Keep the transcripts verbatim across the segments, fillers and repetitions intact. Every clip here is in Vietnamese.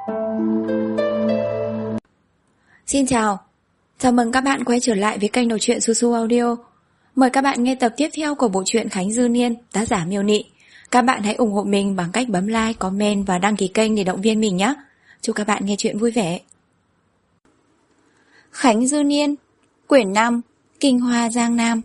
Xin chào, chào mừng các bạn quay trở lại với kênh đọc truyện Su Su Audio. Mời các bạn nghe tập tiếp theo của bộ truyện Khánh Dư Niên, tác giả Miêu Nị. Các bạn hãy ủng hộ mình bằng cách bấm like, comment và đăng ký kênh để động viên mình nhé. Chúc các bạn nghe truyện vui vẻ. Khánh Dư Niên, quyển năm, Kinh Hoa Giang Nam.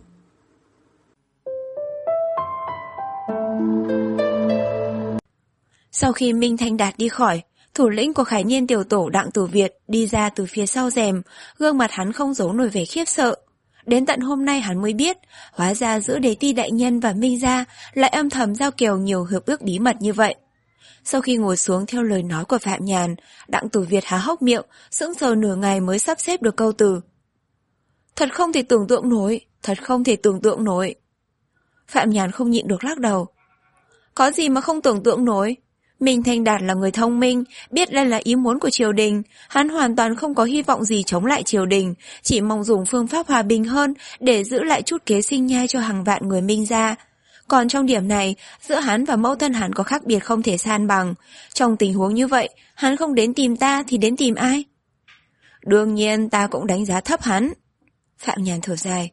Sau khi Minh Thanh Đạt đi khỏi, thủ lĩnh của Khải Niên tiểu tổ Đặng Tử Việt đi ra từ phía sau rèm, gương mặt hắn không giấu nổi vẻ khiếp sợ. Đến tận hôm nay hắn mới biết, hóa ra giữa Đế Ti đại nhân và Minh gia lại âm thầm giao kèo nhiều hiệp ước bí mật như vậy. Sau khi ngồi xuống theo lời nói của Phạm Nhàn, Đặng Tử Việt há hốc miệng, sững sờ nửa ngày mới sắp xếp được câu từ. Thật không thể tưởng tượng nổi, thật không thể tưởng tượng nổi. Phạm Nhàn không nhịn được lắc đầu. Có gì mà không tưởng tượng nổi? Minh Thanh Đạt là người thông minh, biết đây là ý muốn của triều đình, hắn hoàn toàn không có hy vọng gì chống lại triều đình, chỉ mong dùng phương pháp hòa bình hơn để giữ lại chút kế sinh nhai cho hàng vạn người Minh gia. Còn trong điểm này, giữa hắn và mẫu thân hắn có khác biệt không thể san bằng. Trong tình huống như vậy, hắn không đến tìm ta thì đến tìm ai? Đương nhiên ta cũng đánh giá thấp hắn. Phạm Nhàn thở dài.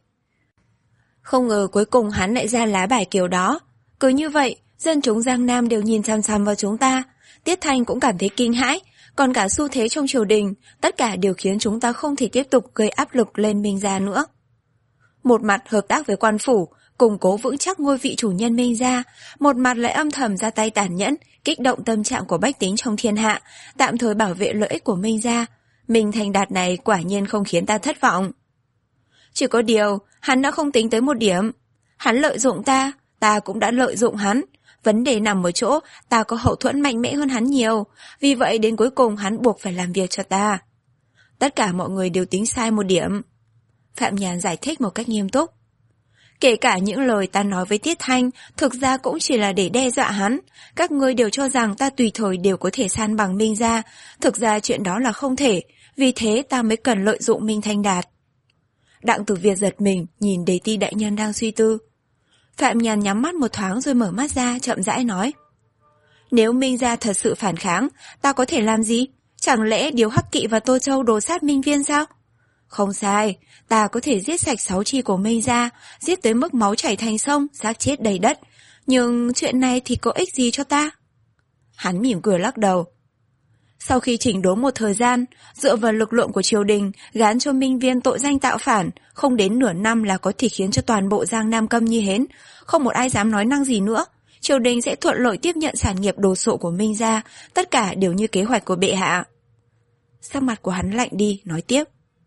Không ngờ cuối cùng hắn lại ra lá bài kiểu đó. Cứ như vậy, dân chúng Giang Nam đều nhìn chằm chằm vào chúng ta. Tiết Thanh cũng cảm thấy kinh hãi, còn cả xu thế trong triều đình, tất cả đều khiến chúng ta không thể tiếp tục gây áp lực lên Minh gia nữa. Một mặt hợp tác với quan phủ, củng cố vững chắc ngôi vị chủ nhân Minh gia, một mặt lại âm thầm ra tay tàn nhẫn, kích động tâm trạng của bách tính trong thiên hạ, tạm thời bảo vệ lợi ích của Minh gia. Minh Thanh Đạt này quả nhiên không khiến ta thất vọng. Chỉ có điều, hắn đã không tính tới một điểm. Hắn lợi dụng ta, ta cũng đã lợi dụng hắn. Vấn đề nằm ở chỗ ta có hậu thuẫn mạnh mẽ hơn hắn nhiều, vì vậy đến cuối cùng hắn buộc phải làm việc cho ta. Tất cả mọi người đều tính sai một điểm. Phạm Nhàn giải thích một cách nghiêm túc. Kể cả những lời ta nói với Tiết Thanh, thực ra cũng chỉ là để đe dọa hắn. Các ngươi đều cho rằng ta tùy thời đều có thể san bằng Minh gia, thực ra chuyện đó là không thể, vì thế ta mới cần lợi dụng Minh Thanh Đạt. Đặng Tử Việt giật mình, nhìn Đế Ti đại nhân đang suy tư. Phạm Nhàn nhắm mắt một thoáng rồi mở mắt ra, chậm rãi nói. Nếu Minh gia thật sự phản kháng, ta có thể làm gì? Chẳng lẽ Điếu Hắc Kỵ và Tô Châu đồ sát Minh Viên sao? Không sai, ta có thể giết sạch sáu chi của Minh gia, giết tới mức máu chảy thành sông, xác chết đầy đất. Nhưng chuyện này thì có ích gì cho ta? Hắn mỉm cười lắc đầu. Sau khi chỉnh đốn một thời gian, dựa vào lực lượng của triều đình, gán cho Minh Viên tội danh tạo phản, không đến nửa năm là có thể khiến cho toàn bộ Giang Nam câm như hến, không một ai dám nói năng gì nữa. Triều đình sẽ thuận lợi tiếp nhận sản nghiệp đồ sộ của Minh gia, tất cả đều như kế hoạch của bệ hạ. Sắc mặt của hắn lạnh đi, nói tiếp.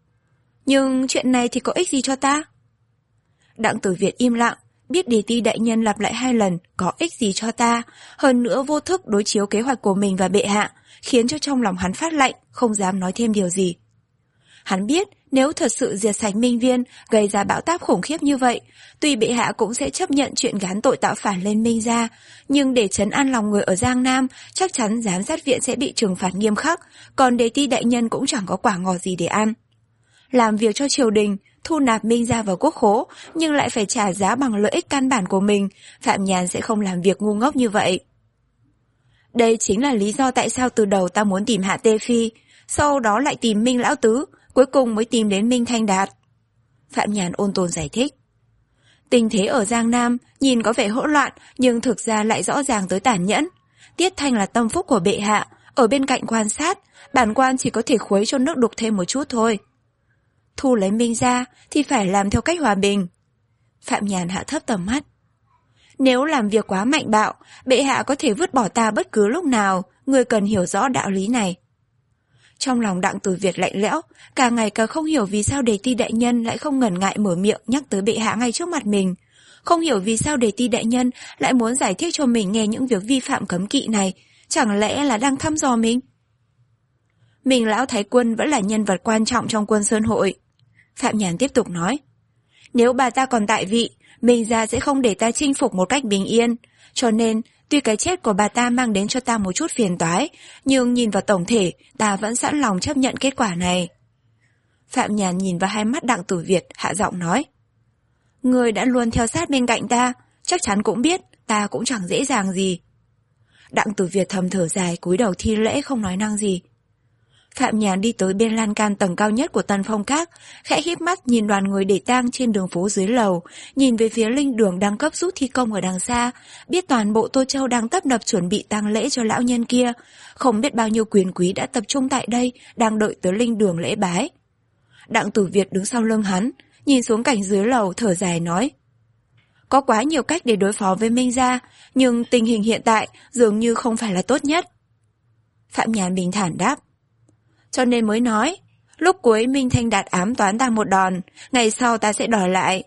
Nhưng chuyện này thì có ích gì cho ta? Đặng Tử Việt im lặng, biết Đế Ti đại nhân lặp lại hai lần có ích gì cho ta, hơn nữa vô thức đối chiếu kế hoạch của mình và bệ hạ, khiến cho trong lòng hắn phát lạnh, không dám nói thêm điều gì. Hắn biết nếu thật sự diệt sạch Minh Viên, gây ra bão táp khủng khiếp như vậy, tuy bệ hạ cũng sẽ chấp nhận chuyện gán tội tạo phản lên Minh gia, nhưng để trấn an lòng người ở Giang Nam, chắc chắn giám sát viện sẽ bị trừng phạt nghiêm khắc, còn Đế Ti đại nhân cũng chẳng có quả ngọt gì để ăn. Làm việc cho triều đình, thu nạp Minh gia vào quốc khố, nhưng lại phải trả giá bằng lợi ích căn bản của mình, Phạm Nhàn sẽ không làm việc ngu ngốc như vậy. Đây chính là lý do tại sao từ đầu ta muốn tìm Hạ Tê Phi, sau đó lại tìm Minh Lão Tứ, cuối cùng mới tìm đến Minh Thanh Đạt. Phạm Nhàn ôn tồn giải thích. Tình thế ở Giang Nam nhìn có vẻ hỗn loạn, nhưng thực ra lại rõ ràng tới tàn nhẫn. Tiết Thanh là tâm phúc của bệ hạ, ở bên cạnh quan sát, bản quan chỉ có thể khuấy cho nước đục thêm một chút thôi. Thu lấy Minh gia thì phải làm theo cách hòa bình. Phạm Nhàn hạ thấp tầm mắt. Nếu làm việc quá mạnh bạo, bệ hạ có thể vứt bỏ ta bất cứ lúc nào, người cần hiểu rõ đạo lý này. Trong lòng Đặng Tử Việt lạnh lẽo, càng ngày càng không hiểu vì sao Đế Ti đại nhân lại không ngần ngại mở miệng nhắc tới bệ hạ ngay trước mặt mình. Không hiểu vì sao Đế Ti đại nhân lại muốn giải thích cho mình nghe những việc vi phạm cấm kỵ này, chẳng lẽ là đang thăm dò mình? Mình Lão Thái Quân vẫn là nhân vật quan trọng trong Quân Sơn Hội. Phạm Nhàn tiếp tục nói. Nếu bà ta còn tại vị, Minh gia sẽ không để ta chinh phục một cách bình yên. Cho nên, tuy cái chết của bà ta mang đến cho ta một chút phiền toái, nhưng nhìn vào tổng thể, ta vẫn sẵn lòng chấp nhận kết quả này. Phạm Nhàn nhìn vào hai mắt Đặng Tử Việt, hạ giọng nói. Người đã luôn theo sát bên cạnh ta, chắc chắn cũng biết, ta cũng chẳng dễ dàng gì. Đặng Tử Việt thầm thở dài, cúi đầu thi lễ không nói năng gì. Phạm Nhàn đi tới bên lan can tầng cao nhất của Tân Phong Các, khẽ híp mắt nhìn đoàn người để tang trên đường phố dưới lầu, nhìn về phía linh đường đang cấp rút thi công ở đằng xa, biết toàn bộ Tô Châu đang tấp nập chuẩn bị tang lễ cho lão nhân kia, không biết bao nhiêu quyền quý đã tập trung tại đây, đang đợi tới linh đường lễ bái. Đặng Tử Việt đứng sau lưng hắn, nhìn xuống cảnh dưới lầu thở dài nói: có quá nhiều cách để đối phó với Minh gia, nhưng tình hình hiện tại dường như không phải là tốt nhất. Phạm Nhàn bình thản đáp: cho nên mới nói, lúc cuối Minh Thanh Đạt ám toán ta một đòn, ngày sau ta sẽ đòi lại.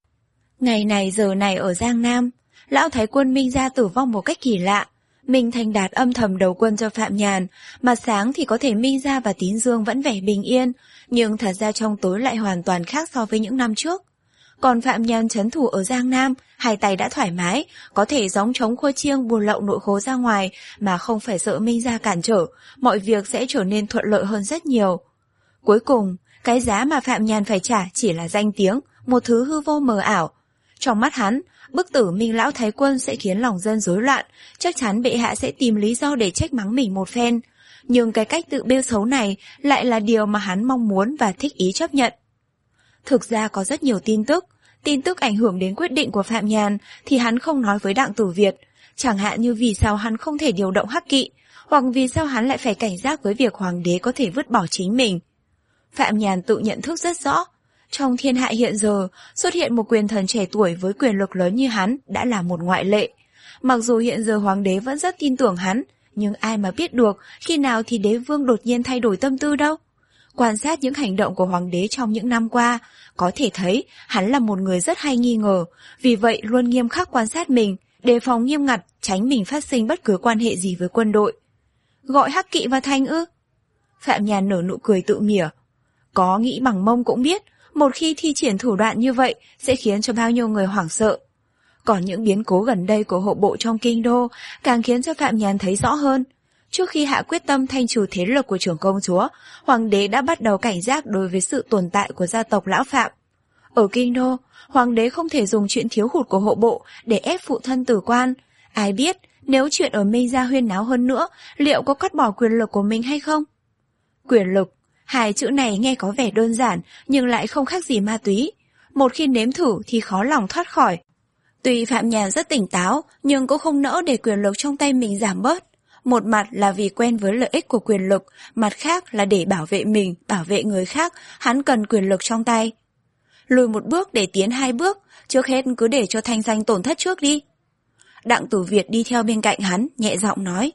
Ngày này giờ này ở Giang Nam, lão thái quân Minh gia tử vong một cách kỳ lạ. Minh Thanh Đạt âm thầm đầu quân cho Phạm Nhàn, mặt sáng thì có thể Minh gia và Tín Dương vẫn vẻ bình yên, nhưng thật ra trong tối lại hoàn toàn khác so với những năm trước. Còn Phạm Nhàn trấn thủ ở Giang Nam, hai tay đã thoải mái, có thể gióng trống khua chiêng buôn lậu nội khố ra ngoài mà không phải sợ Minh gia cản trở, mọi việc sẽ trở nên thuận lợi hơn rất nhiều. Cuối cùng, cái giá mà Phạm Nhàn phải trả chỉ là danh tiếng, một thứ hư vô mờ ảo. Trong mắt hắn, bức tử Minh lão thái quân sẽ khiến lòng dân rối loạn, chắc chắn bệ hạ sẽ tìm lý do để trách mắng mình một phen. Nhưng cái cách tự bêu xấu này lại là điều mà hắn mong muốn và thích ý chấp nhận. Thực ra có rất nhiều tin tức, tin tức ảnh hưởng đến quyết định của Phạm Nhàn thì hắn không nói với Đặng Tử Việt, chẳng hạn như vì sao hắn không thể điều động Hắc Kỵ, hoặc vì sao hắn lại phải cảnh giác với việc hoàng đế có thể vứt bỏ chính mình. Phạm Nhàn tự nhận thức rất rõ, trong thiên hạ hiện giờ, xuất hiện một quyền thần trẻ tuổi với quyền lực lớn như hắn đã là một ngoại lệ. Mặc dù hiện giờ hoàng đế vẫn rất tin tưởng hắn, nhưng ai mà biết được khi nào thì đế vương đột nhiên thay đổi tâm tư đâu. Quan sát những hành động của hoàng đế trong những năm qua, có thể thấy hắn là một người rất hay nghi ngờ, vì vậy luôn nghiêm khắc quan sát mình, đề phòng nghiêm ngặt, tránh mình phát sinh bất cứ quan hệ gì với quân đội. Gọi Hắc Kỵ vào thành ư? Phạm Nhàn nở nụ cười tự mỉa. Có nghĩ bằng mông cũng biết, một khi thi triển thủ đoạn như vậy sẽ khiến cho bao nhiêu người hoảng sợ. Còn những biến cố gần đây của hộ bộ trong kinh đô càng khiến cho Phạm Nhàn thấy rõ hơn. Trước khi hạ quyết tâm thanh trừ thế lực của trưởng công chúa, hoàng đế đã bắt đầu cảnh giác đối với sự tồn tại của gia tộc lão Phạm. Ở kinh đô, hoàng đế không thể dùng chuyện thiếu hụt của hộ bộ để ép phụ thân tử quan. Ai biết, nếu chuyện ở Minh gia huyên náo hơn nữa, liệu có cắt bỏ quyền lực của mình hay không? Quyền lực, hai chữ này nghe có vẻ đơn giản nhưng lại không khác gì ma túy. Một khi nếm thử thì khó lòng thoát khỏi. Tuy Phạm Nhàn rất tỉnh táo, nhưng cũng không nỡ để quyền lực trong tay mình giảm bớt. Một mặt là vì quen với lợi ích của quyền lực, mặt khác là để bảo vệ mình, bảo vệ người khác, hắn cần quyền lực trong tay. Lùi một bước để tiến hai bước, trước hết cứ để cho thanh danh tổn thất trước đi. Đặng Tử Việt đi theo bên cạnh hắn, nhẹ giọng nói.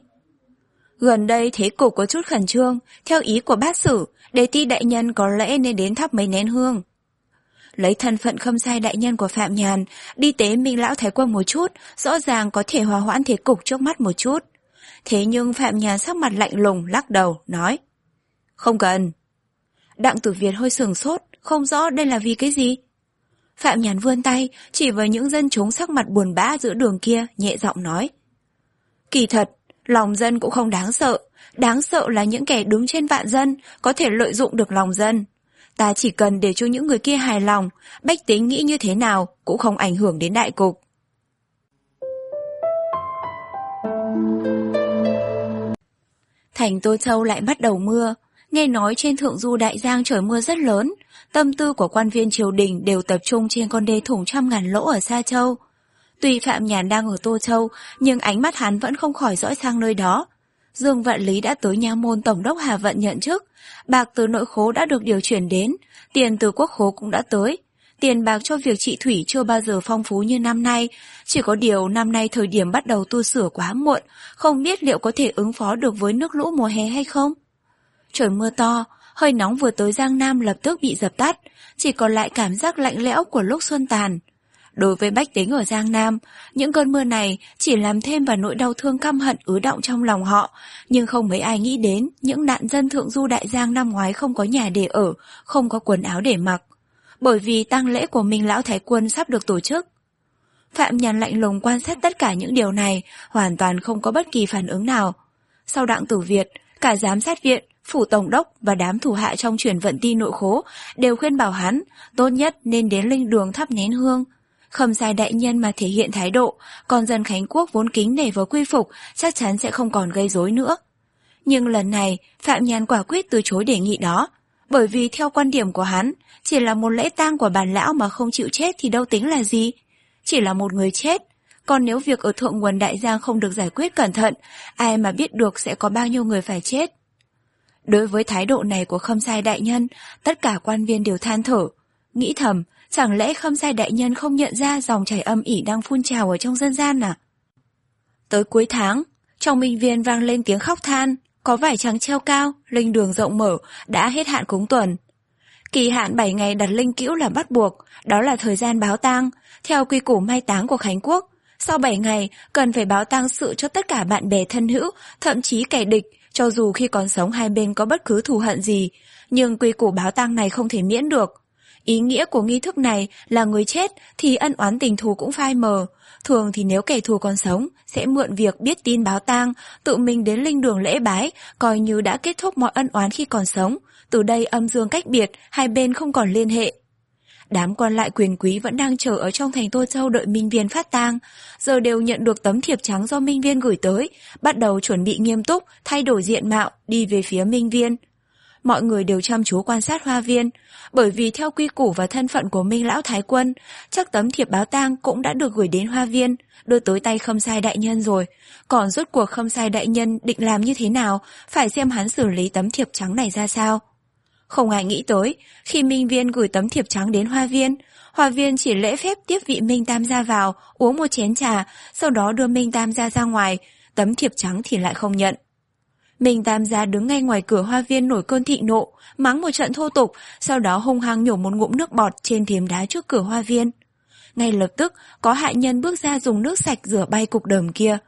Gần đây thế cục có chút khẩn trương, theo ý của bát sử, Đề Ti đại nhân có lẽ nên đến thắp mấy nén hương. Lấy thân phận khâm sai đại nhân của Phạm Nhàn, đi tế Minh lão thái quân một chút, rõ ràng có thể hòa hoãn thế cục trước mắt một chút. Thế nhưng Phạm Nhàn sắc mặt lạnh lùng, lắc đầu, nói. Không cần. Đặng Tử Việt hơi sửng sốt, không rõ đây là vì cái gì. Phạm Nhàn vươn tay, chỉ với những dân chúng sắc mặt buồn bã giữa đường kia, nhẹ giọng nói. Kỳ thật, lòng dân cũng không đáng sợ, đáng sợ là những kẻ đứng trên vạn dân, có thể lợi dụng được lòng dân. Ta chỉ cần để cho những người kia hài lòng, bách tính nghĩ như thế nào cũng không ảnh hưởng đến đại cục. Thành Tô Châu lại bắt đầu mưa, nghe nói trên thượng du Đại Giang trời mưa rất lớn, tâm tư của quan viên triều đình đều tập trung trên con đê thủng trăm ngàn lỗ ở Sa Châu. Tuy Phạm Nhàn đang ở Tô Châu, nhưng ánh mắt hắn vẫn không khỏi dõi sang nơi đó. Dương Vạn Lý đã tới nha môn tổng đốc Hà Vận nhận chức, bạc từ nội khố đã được điều chuyển đến, tiền từ quốc khố cũng đã tới. Tiền bạc cho việc trị thủy chưa bao giờ phong phú như năm nay, chỉ có điều năm nay thời điểm bắt đầu tu sửa quá muộn, không biết liệu có thể ứng phó được với nước lũ mùa hè hay không. Trời mưa to, hơi nóng vừa tới Giang Nam lập tức bị dập tắt, chỉ còn lại cảm giác lạnh lẽo của lúc xuân tàn. Đối với bách tính ở Giang Nam, những cơn mưa này chỉ làm thêm vào nỗi đau thương căm hận ứ đọng trong lòng họ, nhưng không mấy ai nghĩ đến những nạn dân thượng du Đại Giang năm ngoái không có nhà để ở, không có quần áo để mặc. Bởi vì tang lễ của Minh lão thái quân sắp được tổ chức. Phạm Nhàn lạnh lùng quan sát tất cả những điều này, hoàn toàn không có bất kỳ phản ứng nào. Sau Đặng Tử Việt, cả giám sát viện, phủ tổng đốc và đám thủ hạ trong chuyển vận ti nội khố đều khuyên bảo hắn tốt nhất nên đến linh đường thắp nén hương. Khâm sai đại nhân mà thể hiện thái độ, còn dân Khánh Quốc vốn kính nể với quy phục chắc chắn sẽ không còn gây rối nữa. Nhưng lần này, Phạm Nhàn quả quyết từ chối đề nghị đó. Bởi vì theo quan điểm của hắn, chỉ là một lễ tang của bản lão mà không chịu chết thì đâu tính là gì. Chỉ là một người chết. Còn nếu việc ở thượng nguồn Đại Giang không được giải quyết cẩn thận, ai mà biết được sẽ có bao nhiêu người phải chết. Đối với thái độ này của Khâm Sai đại nhân, tất cả quan viên đều than thở. Nghĩ thầm, chẳng lẽ Khâm Sai đại nhân không nhận ra dòng chảy âm ỉ đang phun trào ở trong dân gian à? Tới cuối tháng, trong minh viên vang lên tiếng khóc than, có vải trắng treo cao, linh đường rộng mở, đã hết hạn cúng tuần. Kỳ hạn bảy ngày đặt linh cữu là bắt buộc, đó là thời gian báo tang, theo quy củ mai táng của Khánh Quốc. Sau bảy ngày, cần phải báo tang sự cho tất cả bạn bè thân hữu, thậm chí kẻ địch, cho dù khi còn sống hai bên có bất cứ thù hận gì, nhưng quy củ báo tang này không thể miễn được. Ý nghĩa của nghi thức này là người chết thì ân oán tình thù cũng phai mờ. Thường thì nếu kẻ thù còn sống, sẽ mượn việc biết tin báo tang, tự mình đến linh đường lễ bái, coi như đã kết thúc mọi ân oán khi còn sống. Từ đây âm dương cách biệt, hai bên không còn liên hệ. Đám quan lại quyền quý vẫn đang chờ ở trong thành Tô Châu đợi Minh Viên phát tang, giờ đều nhận được tấm thiệp trắng do Minh Viên gửi tới, bắt đầu chuẩn bị nghiêm túc, thay đổi diện mạo, đi về phía Minh Viên. Mọi người đều chăm chú quan sát Hoa Viên, bởi vì theo quy củ và thân phận của Minh Lão Thái Quân, chắc tấm thiệp báo tang cũng đã được gửi đến Hoa Viên, đưa tới tay Khâm Sai đại nhân rồi. Còn rốt cuộc Khâm Sai đại nhân định làm như thế nào, phải xem hắn xử lý tấm thiệp trắng này ra sao. Không ai nghĩ tới, khi Minh Viên gửi tấm thiệp trắng đến Hoa Viên, Hoa Viên chỉ lễ phép tiếp vị Minh Tam gia vào, uống một chén trà, sau đó đưa Minh Tam gia ra ngoài, tấm thiệp trắng thì lại không nhận. Minh Tam gia đứng ngay ngoài cửa Hoa Viên nổi cơn thị nộ, mắng một trận thô tục, sau đó hung hăng nhổ một ngụm nước bọt trên thềm đá trước cửa Hoa Viên. Ngay lập tức, có hạ nhân bước ra dùng nước sạch rửa bay cục đờm kia.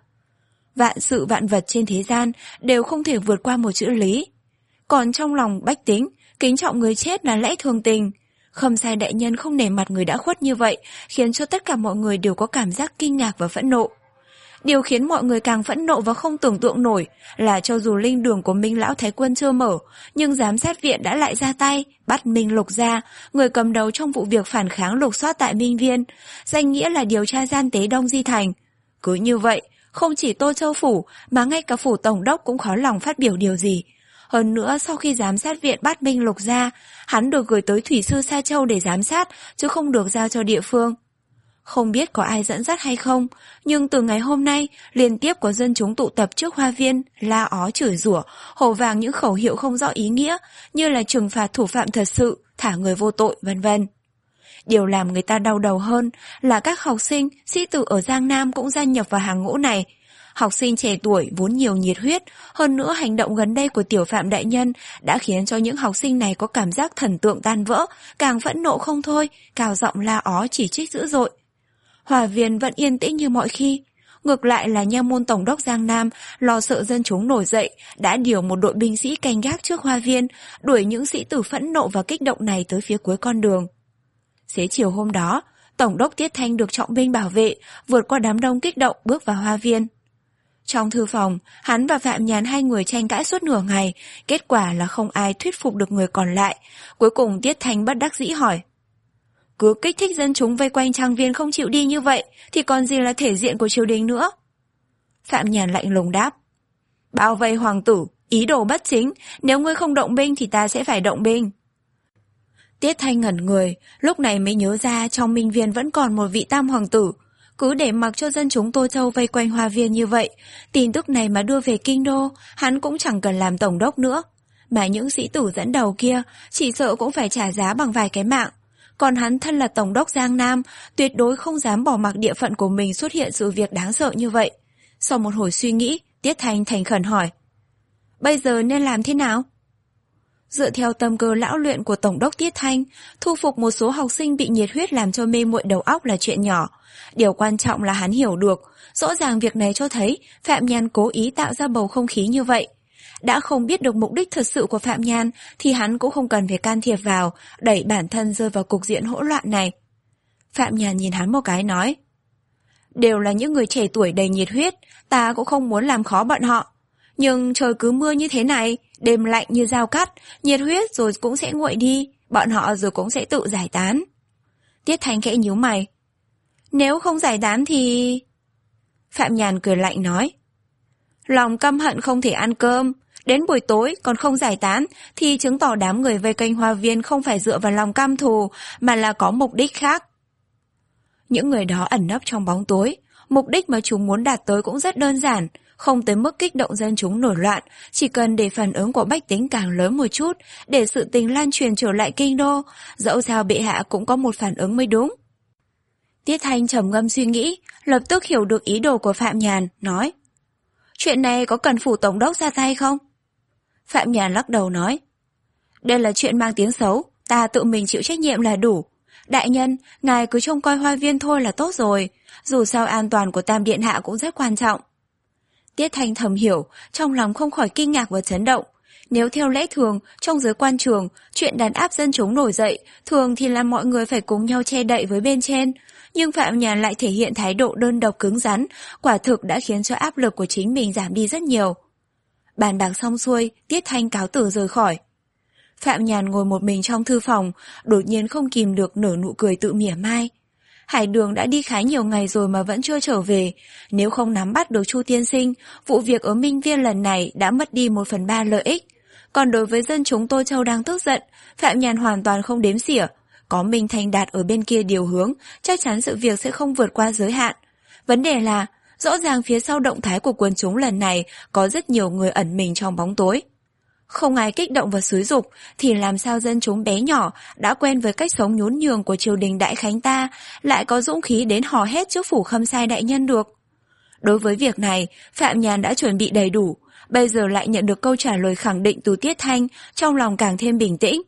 Vạn sự vạn vật trên thế gian đều không thể vượt qua một chữ lý. Còn trong lòng bách tính, kính trọng người chết là lẽ thường tình. Khâm Sai đại nhân không nể mặt người đã khuất như vậy, khiến cho tất cả mọi người đều có cảm giác kinh ngạc và phẫn nộ. Điều khiến mọi người càng phẫn nộ và không tưởng tượng nổi là cho dù linh đường của Minh Lão Thái Quân chưa mở, nhưng giám sát viện đã lại ra tay, bắt Minh Lục Gia, người cầm đầu trong vụ việc phản kháng lục soát tại Minh Viên, danh nghĩa là điều tra gian tế Đông Di Thành. Cứ như vậy, không chỉ Tô Châu Phủ mà ngay cả Phủ Tổng đốc cũng khó lòng phát biểu điều gì. Hơn nữa, sau khi giám sát viện bắt Minh Lục Gia, hắn được gửi tới Thủy Sư Sa Châu để giám sát, chứ không được giao cho địa phương. Không biết có ai dẫn dắt hay không, nhưng từ ngày hôm nay, liên tiếp có dân chúng tụ tập trước Hoa Viên, la ó chửi rủa, hô vang những khẩu hiệu không rõ ý nghĩa, như là trừng phạt thủ phạm thật sự, thả người vô tội, vân vân. Điều làm người ta đau đầu hơn là các học sinh, sĩ tử ở Giang Nam cũng gia nhập vào hàng ngũ này. Học sinh trẻ tuổi vốn nhiều nhiệt huyết, hơn nữa hành động gần đây của Tiểu Phạm đại nhân đã khiến cho những học sinh này có cảm giác thần tượng tan vỡ, càng phẫn nộ không thôi, cao giọng la ó chỉ trích dữ dội. Hoa Viên vẫn yên tĩnh như mọi khi. Ngược lại là nha môn tổng đốc Giang Nam lo sợ dân chúng nổi dậy, đã điều một đội binh sĩ canh gác trước Hoa Viên, đuổi những sĩ tử phẫn nộ và kích động này tới phía cuối con đường. Xế chiều hôm đó, tổng đốc Tiết Thanh được trọng binh bảo vệ, vượt qua đám đông kích động bước vào Hoa Viên. Trong thư phòng, hắn và Phạm Nhàn hai người tranh cãi suốt nửa ngày, kết quả là không ai thuyết phục được người còn lại. Cuối cùng Tiết Thanh bất đắc dĩ hỏi: cứ kích thích dân chúng vây quanh trang viên không chịu đi như vậy, thì còn gì là thể diện của triều đình nữa? Phạm Nhàn lạnh lùng đáp: bao vây hoàng tử, ý đồ bất chính, nếu ngươi không động binh thì ta sẽ phải động binh. Tiết Thanh ngẩn người, lúc này mới nhớ ra trong Minh Viên vẫn còn một vị tam hoàng tử. Cứ để mặc cho dân chúng Tô Châu vây quanh Hoa Viên như vậy, tin tức này mà đưa về kinh đô, hắn cũng chẳng cần làm tổng đốc nữa. Mà những sĩ tử dẫn đầu kia, chỉ sợ cũng phải trả giá bằng vài cái mạng. Còn hắn thân là tổng đốc Giang Nam, tuyệt đối không dám bỏ mặc địa phận của mình xuất hiện sự việc đáng sợ như vậy. Sau một hồi suy nghĩ, Tiết Thanh thành khẩn hỏi: bây giờ nên làm thế nào? Dựa theo tâm cơ lão luyện của tổng đốc Tiết Thanh, thu phục một số học sinh bị nhiệt huyết làm cho mê muội đầu óc là chuyện nhỏ. Điều quan trọng là hắn hiểu được, rõ ràng việc này cho thấy Phạm Nhàn cố ý tạo ra bầu không khí như vậy. Đã không biết được mục đích thật sự của Phạm Nhàn thì hắn cũng không cần phải can thiệp vào, đẩy bản thân rơi vào cục diện hỗn loạn này. Phạm Nhàn nhìn hắn một cái nói: đều là những người trẻ tuổi đầy nhiệt huyết, ta cũng không muốn làm khó bọn họ. Nhưng trời cứ mưa như thế này, đêm lạnh như dao cắt, nhiệt huyết rồi cũng sẽ nguội đi, bọn họ rồi cũng sẽ tự giải tán. Tiết Thanh khẽ nhíu mày: nếu không giải tán thì... Phạm Nhàn cười lạnh nói: lòng căm hận không thể ăn cơm, Đến buổi tối còn không giải tán thì chứng tỏ đám người vây quanh hoa viên không phải dựa vào lòng căm thù mà là có mục đích khác. Những người đó ẩn nấp trong bóng tối, mục đích mà chúng muốn đạt tới cũng rất đơn giản, không tới mức kích động dân chúng nổi loạn, chỉ cần để phản ứng của bách tính càng lớn một chút, để sự tình lan truyền trở lại kinh đô, dẫu sao bệ hạ cũng có một phản ứng mới đúng. Tiết Thanh trầm ngâm suy nghĩ, lập tức hiểu được ý đồ của Phạm Nhàn, nói: Chuyện này có cần phủ tổng đốc ra tay không? Phạm Nhàn lắc đầu nói: Đây là chuyện mang tiếng xấu, ta tự mình chịu trách nhiệm là đủ. Đại nhân, ngài cứ trông coi hoa viên thôi là tốt rồi, dù sao an toàn của Tam Điện Hạ cũng rất quan trọng. Tiết Thanh thầm hiểu, trong lòng không khỏi kinh ngạc và chấn động. Nếu theo lẽ thường, trong giới quan trường, chuyện đàn áp dân chúng nổi dậy, thường thì là mọi người phải cùng nhau che đậy với bên trên. Nhưng Phạm Nhàn lại thể hiện thái độ đơn độc cứng rắn, quả thực đã khiến cho áp lực của chính mình giảm đi rất nhiều. Bàn bạc xong xuôi, Tiết Thanh cáo từ rời khỏi. Phạm Nhàn ngồi một mình trong thư phòng, đột nhiên không kìm được nở nụ cười tự mỉa mai. Hải Đường đã đi khá nhiều ngày rồi mà vẫn chưa trở về. Nếu không nắm bắt được Chu tiên sinh, vụ việc ở Minh Viên lần này đã mất đi một phần ba lợi ích. Còn đối với dân chúng Tô Châu đang tức giận, Phạm Nhàn hoàn toàn không đếm xỉa. Có Minh Thành Đạt ở bên kia điều hướng, chắc chắn sự việc sẽ không vượt qua giới hạn. Vấn đề là, rõ ràng phía sau động thái của quần chúng lần này có rất nhiều người ẩn mình trong bóng tối. Không ai kích động và xúi giục thì làm sao dân chúng bé nhỏ đã quen với cách sống nhún nhường của triều đình Đại Khánh ta lại có dũng khí đến hò hét trước phủ Khâm Sai đại nhân được. Đối với việc này, Phạm Nhàn đã chuẩn bị đầy đủ, bây giờ lại nhận được câu trả lời khẳng định từ Tiết Thanh, trong lòng càng thêm bình tĩnh.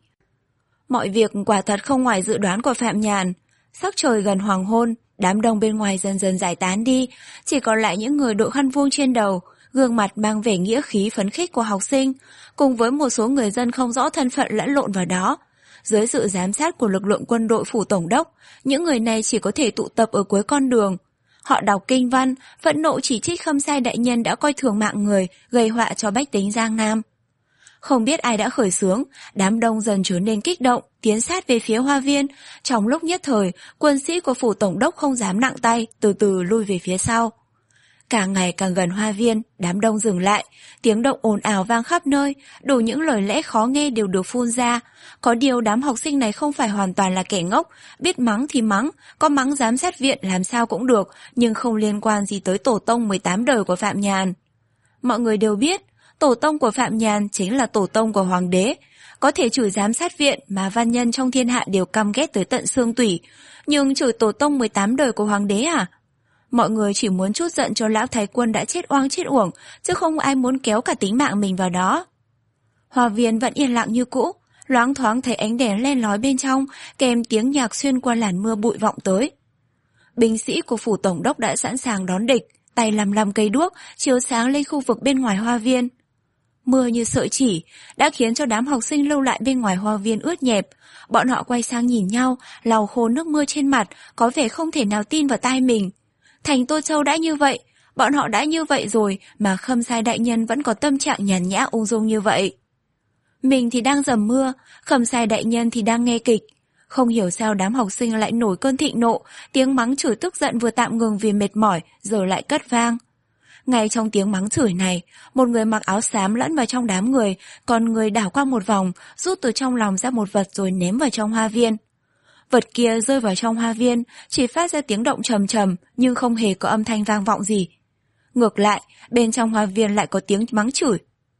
Mọi việc quả thật không ngoài dự đoán của Phạm Nhàn. Sắc trời gần hoàng hôn, đám đông bên ngoài dần dần giải tán đi, chỉ còn lại những người đội khăn vuông trên đầu, gương mặt mang vẻ nghĩa khí phấn khích của học sinh, cùng với một số người dân không rõ thân phận lẫn lộn vào đó. Dưới sự giám sát của lực lượng quân đội phủ tổng đốc, những người này chỉ có thể tụ tập ở cuối con đường. Họ đọc kinh văn, phẫn nộ chỉ trích Khâm Sai đại nhân đã coi thường mạng người, gây họa cho bách tính Giang Nam. Không biết ai đã khởi xướng, đám đông dần trở nên kích động, tiến sát về phía hoa viên. Trong lúc nhất thời, quân sĩ của phủ tổng đốc không dám nặng tay, từ từ lui về phía sau. Càng ngày càng gần hoa viên, đám đông dừng lại, tiếng động ồn ào vang khắp nơi, đủ những lời lẽ khó nghe đều được phun ra. Có điều đám học sinh này không phải hoàn toàn là kẻ ngốc, biết mắng thì mắng, có mắng giám sát viện làm sao cũng được, nhưng không liên quan gì tới tổ tông mười tám đời của Phạm Nhàn. Mọi người đều biết, tổ tông của Phạm Nhàn chính là tổ tông của hoàng đế. Có thể chửi giám sát viện mà văn nhân trong thiên hạ đều căm ghét tới tận xương tủy, nhưng chửi tổ tông mười tám đời của hoàng đế à? Mọi người chỉ muốn trút giận cho lão thái quân đã chết oang chết uổng, chứ không ai muốn kéo cả tính mạng mình vào đó. Hoa viên vẫn yên lặng như cũ, loáng thoáng thấy ánh đèn len lói bên trong, kèm tiếng nhạc xuyên qua làn mưa bụi vọng tới. Binh sĩ của phủ tổng đốc đã sẵn sàng đón địch, tay lầm lầm cây đuốc, chiếu sáng lên khu vực bên ngoài hoa viên. Mưa như sợi chỉ, đã khiến cho đám học sinh lưu lại bên ngoài hoa viên ướt nhẹp. Bọn họ quay sang nhìn nhau, lau khô nước mưa trên mặt, có vẻ không thể nào tin vào tai mình. Thành Tô Châu đã như vậy, bọn họ đã như vậy rồi mà Khâm Sai đại nhân vẫn có tâm trạng nhàn nhã ung dung như vậy. Mình thì đang dầm mưa, Khâm Sai đại nhân thì đang nghe kịch. Không hiểu sao đám học sinh lại nổi cơn thịnh nộ, tiếng mắng chửi tức giận vừa tạm ngừng vì mệt mỏi, giờ lại cất vang. Ngay trong tiếng mắng chửi này, một người mặc áo xám lẫn vào trong đám người, còn người đảo qua một vòng, rút từ trong lòng ra một vật rồi ném vào trong hoa viên. Vật kia rơi vào trong hoa viên, chỉ phát ra tiếng động trầm trầm, nhưng không hề có âm thanh vang vọng gì. Ngược lại, bên trong hoa viên lại có tiếng mắng chửi.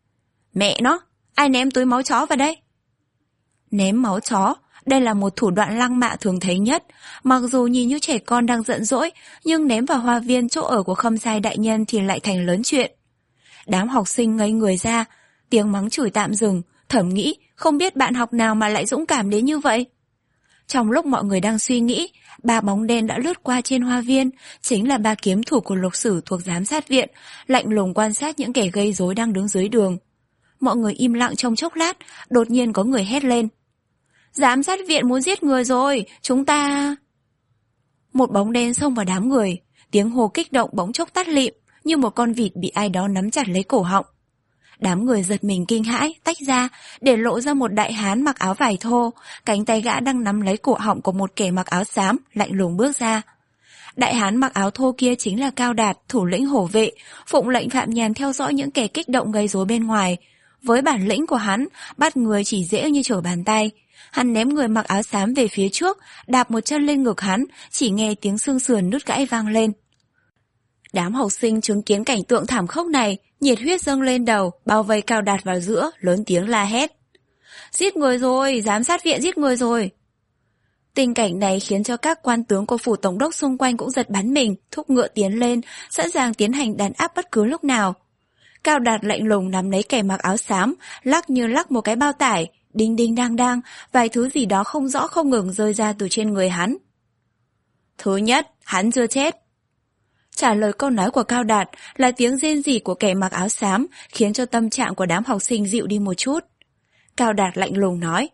Mẹ nó, ai ném túi máu chó vào đây? Ném máu chó, đây là một thủ đoạn lăng mạ thường thấy nhất. Mặc dù nhìn như trẻ con đang giận dỗi, nhưng ném vào hoa viên chỗ ở của Khâm Sai đại nhân thì lại thành lớn chuyện. Đám học sinh ngây người ra, tiếng mắng chửi tạm dừng, thầm nghĩ không biết bạn học nào mà lại dũng cảm đến như vậy. Trong lúc mọi người đang suy nghĩ, ba bóng đen đã lướt qua trên hoa viên, chính là ba kiếm thủ của Lục Sử thuộc giám sát viện, lạnh lùng quan sát những kẻ gây rối đang đứng dưới đường. Mọi người im lặng trong chốc lát, đột nhiên có người hét lên. Giám sát viện muốn giết người rồi, chúng ta... Một bóng đen xông vào đám người, tiếng hô kích động bỗng chốc tắt lịm, như một con vịt bị ai đó nắm chặt lấy cổ họng. Đám người giật mình kinh hãi, tách ra, để lộ ra một đại hán mặc áo vải thô, cánh tay gã đang nắm lấy cổ họng của một kẻ mặc áo xám, lạnh lùng bước ra. Đại hán mặc áo thô kia chính là Cao Đạt, thủ lĩnh hổ vệ, phụng lệnh Phạm Nhàn theo dõi những kẻ kích động gây rối bên ngoài. Với bản lĩnh của hắn, bắt người chỉ dễ như trở bàn tay. Hắn ném người mặc áo xám về phía trước, đạp một chân lên ngực hắn, chỉ nghe tiếng xương sườn nứt gãy vang lên. Đám học sinh chứng kiến cảnh tượng thảm khốc này, nhiệt huyết dâng lên đầu, bao vây Cao Đạt vào giữa, lớn tiếng la hét. Giết người rồi, giám sát viện giết người rồi. Tình cảnh này khiến cho các quan tướng của phủ tổng đốc xung quanh cũng giật bắn mình, thúc ngựa tiến lên, sẵn sàng tiến hành đàn áp bất cứ lúc nào. Cao Đạt lạnh lùng nắm lấy kẻ mặc áo xám, lắc như lắc một cái bao tải, đinh đinh đang đang, vài thứ gì đó không rõ không ngừng rơi ra từ trên người hắn. Thứ nhất, hắn chưa chết. Trả lời câu nói của Cao Đạt là tiếng rên rỉ của kẻ mặc áo xám, khiến cho tâm trạng của đám học sinh dịu đi một chút. Cao Đạt lạnh lùng nói.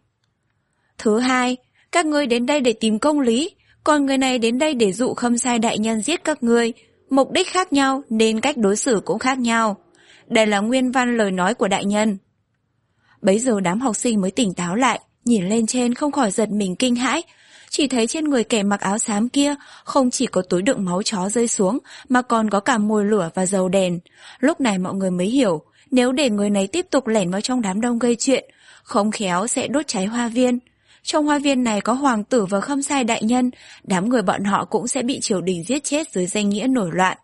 Thứ hai, các ngươi đến đây để tìm công lý, còn người này đến đây để dụ Khâm Sai đại nhân giết các ngươi. Mục đích khác nhau nên cách đối xử cũng khác nhau. Đây là nguyên văn lời nói của đại nhân. Bấy giờ đám học sinh mới tỉnh táo lại, nhìn lên trên không khỏi giật mình kinh hãi. Chỉ thấy trên người kẻ mặc áo xám kia không chỉ có túi đựng máu chó rơi xuống mà còn có cả mồi lửa và dầu đèn. Lúc này mọi người mới hiểu, nếu để người này tiếp tục lẻn vào trong đám đông gây chuyện, không khéo sẽ đốt cháy hoa viên. Trong hoa viên này có hoàng tử và Khâm Sai đại nhân, đám người bọn họ cũng sẽ bị triều đình giết chết dưới danh nghĩa nổi loạn.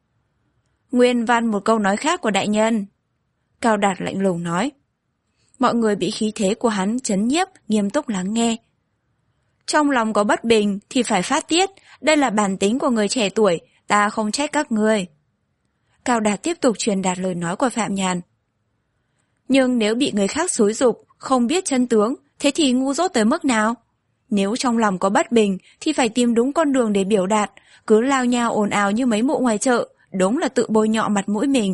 Nguyên văn một câu nói khác của đại nhân. Cao Đạt lạnh lùng nói. Mọi người bị khí thế của hắn chấn nhiếp, nghiêm túc lắng nghe. Trong lòng có bất bình thì phải phát tiết, đây là bản tính của người trẻ tuổi, ta không trách các ngươi. Cao Đạt tiếp tục truyền đạt lời nói của Phạm Nhàn. Nhưng nếu bị người khác xúi giục, không biết chân tướng, thế thì ngu dốt tới mức nào? Nếu trong lòng có bất bình thì phải tìm đúng con đường để biểu đạt, cứ lao nhao ồn ào như mấy mụ ngoài chợ, đúng là tự bôi nhọ mặt mũi mình.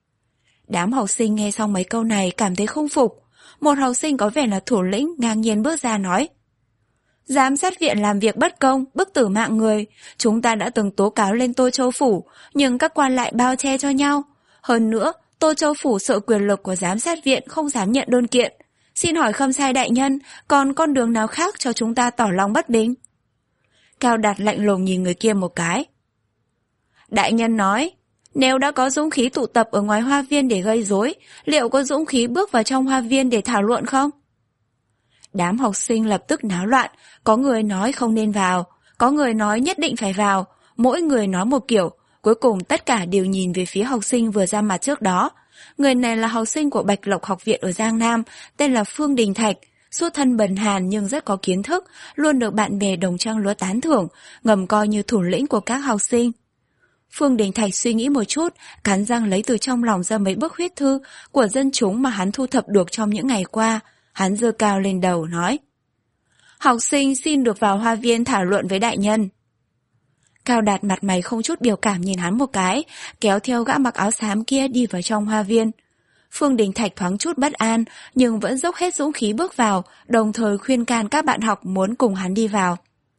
Đám học sinh nghe xong mấy câu này cảm thấy không phục. Một học sinh có vẻ là thủ lĩnh ngang nhiên bước ra nói. Giám sát viện làm việc bất công, bức tử mạng người. Chúng ta đã từng tố cáo lên Tô Châu Phủ, nhưng các quan lại bao che cho nhau. Hơn nữa, Tô Châu Phủ sợ quyền lực của giám sát viện không dám nhận đơn kiện. Xin hỏi Khâm Sai đại nhân, còn con đường nào khác cho chúng ta tỏ lòng bất bình? Cao Đạt lạnh lùng nhìn người kia một cái. Đại nhân nói, nếu đã có dũng khí tụ tập ở ngoài hoa viên để gây rối, liệu có dũng khí bước vào trong hoa viên để thảo luận không? Đám học sinh lập tức náo loạn, có người nói không nên vào, có người nói nhất định phải vào, mỗi người nói một kiểu, cuối cùng tất cả đều nhìn về phía học sinh vừa ra mặt trước đó. Người này là học sinh của Bạch Lộc học viện ở Giang Nam, tên là Phương Đình Thạch, xuất thân bần hàn nhưng rất có kiến thức, luôn được bạn bè đồng trang lứa tán thưởng, ngầm coi như thủ lĩnh của các học sinh. Phương Đình Thạch suy nghĩ một chút, cắn răng lấy từ trong lòng ra mấy bức huyết thư của dân chúng mà hắn thu thập được trong những ngày qua. Hắn giơ cao lên đầu nói. Học sinh xin được vào hoa viên thảo luận với đại nhân. Cao Đạt mặt mày không chút biểu cảm nhìn hắn một cái, kéo theo gã mặc áo xám kia đi vào trong hoa viên. Phương Đình Thạch thoáng chút bất an, nhưng vẫn dốc hết dũng khí bước vào, đồng thời khuyên can các bạn học muốn cùng hắn đi vào.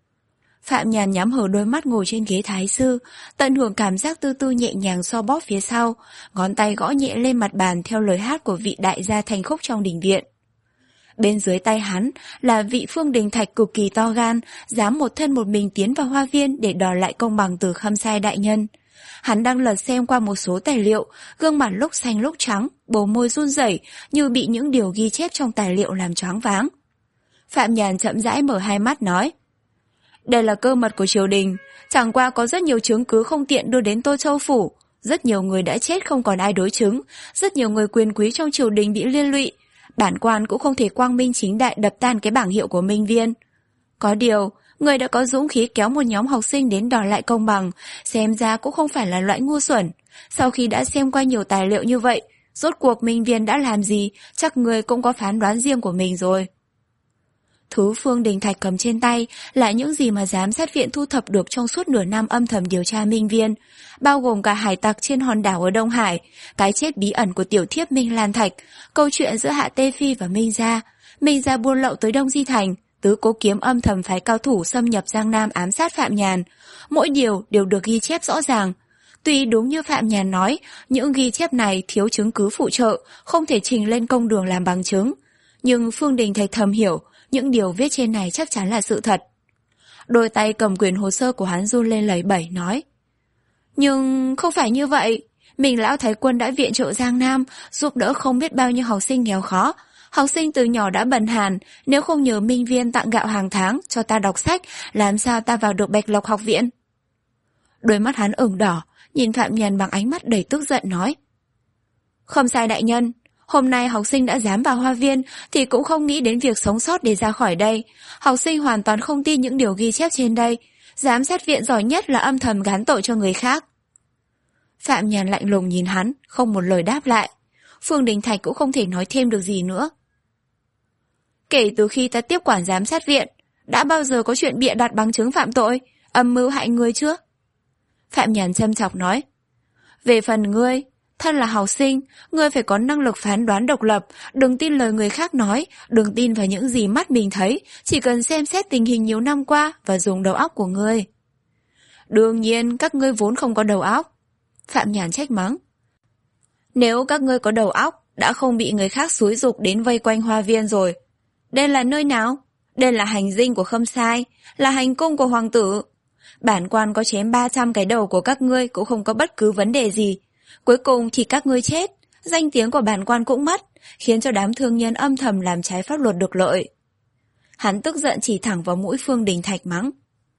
Phạm Nhàn nhắm hờ đôi mắt ngồi trên ghế thái sư, tận hưởng cảm giác tư tư nhẹ nhàng xoa bóp phía sau, ngón tay gõ nhẹ lên mặt bàn theo lời hát của vị đại gia thanh khúc trong đình viện. Bên dưới tay hắn là vị Phương Đình Thạch cực kỳ to gan, dám một thân một mình tiến vào hoa viên để đòi lại công bằng từ Khâm Sai đại nhân. Hắn đang lật xem qua một số tài liệu, gương mặt lúc xanh lúc trắng, bờ môi run rẩy như bị những điều ghi chép trong tài liệu làm choáng váng. Phạm Nhàn chậm rãi mở hai mắt nói. Đây là cơ mật của triều đình, chẳng qua có rất nhiều chứng cứ không tiện đưa đến Tô Châu Phủ. Rất nhiều người đã chết không còn ai đối chứng, rất nhiều người quyền quý trong triều đình bị liên lụy. Bản quan cũng không thể quang minh chính đại đập tan cái bảng hiệu của Minh Viên. Có điều, người đã có dũng khí kéo một nhóm học sinh đến đòi lại công bằng, xem ra cũng không phải là loại ngu xuẩn. Sau khi đã xem qua nhiều tài liệu như vậy, rốt cuộc Minh Viên đã làm gì, chắc người cũng có phán đoán riêng của mình rồi. Thứ Phương Đình Thạch cầm trên tay là những gì mà giám sát viện thu thập được trong suốt nửa năm âm thầm điều tra Minh Viên, bao gồm cả hải tặc trên hòn đảo ở Đông Hải, cái chết bí ẩn của tiểu thiếp Minh Lan Thạch, câu chuyện giữa Hạ Tê Phi và Minh Gia, Minh Gia buôn lậu tới Đông Di Thành, Tứ Cố Kiếm âm thầm phái cao thủ xâm nhập Giang Nam ám sát Phạm Nhàn. Mỗi điều đều được ghi chép rõ ràng. Tuy đúng như Phạm Nhàn nói, những ghi chép này thiếu chứng cứ phụ trợ, không thể trình lên công đường làm bằng chứng. Nhưng Phương Đình Thạch thầm hiểu, những điều viết trên này chắc chắn là sự thật. Đôi tay cầm quyển hồ sơ của hắn run lên lẩy bẩy nói. Nhưng không phải như vậy. Mình lão thái quân đã viện trợ Giang Nam, giúp đỡ không biết bao nhiêu học sinh nghèo khó. Học sinh từ nhỏ đã bần hàn, nếu không nhờ Minh Viên tặng gạo hàng tháng cho ta đọc sách, làm sao ta vào được Bạch Lộc học viện? Đôi mắt hắn ửng đỏ, nhìn Phạm Nhàn bằng ánh mắt đầy tức giận nói. Không sai đại nhân, hôm nay học sinh đã dám vào hoa viên thì cũng không nghĩ đến việc sống sót để ra khỏi đây. Học sinh hoàn toàn không tin những điều ghi chép trên đây. Giám sát viện giỏi nhất là âm thầm gán tội cho người khác. Phạm Nhàn lạnh lùng nhìn hắn, không một lời đáp lại. Phương Đình Thạch cũng không thể nói thêm được gì nữa. Kể từ khi ta tiếp quản giám sát viện, đã bao giờ có chuyện bịa đặt bằng chứng phạm tội, âm mưu hại người chưa? Phạm Nhàn châm chọc nói. Về phần ngươi, thân là học sinh, ngươi phải có năng lực phán đoán độc lập, đừng tin lời người khác nói, đừng tin vào những gì mắt mình thấy, chỉ cần xem xét tình hình nhiều năm qua và dùng đầu óc của ngươi. Đương nhiên, các ngươi vốn không có đầu óc. Phạm Nhàn trách mắng. Nếu các ngươi có đầu óc, đã không bị người khác xúi giục đến vây quanh hoa viên rồi. Đây là nơi nào? Đây là hành dinh của Khâm Sai, là hành cung của hoàng tử. Bản quan có chém ba trăm cái đầu của các ngươi cũng không có bất cứ vấn đề gì. Cuối cùng thì các ngươi chết, danh tiếng của bản quan cũng mất, khiến cho đám thương nhân âm thầm làm trái pháp luật được lợi. Hắn tức giận chỉ thẳng vào mũi Phương Đình Thạch mắng.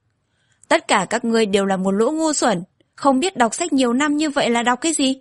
Tất cả các ngươi đều là một lũ ngu xuẩn, không biết đọc sách nhiều năm như vậy là đọc cái gì?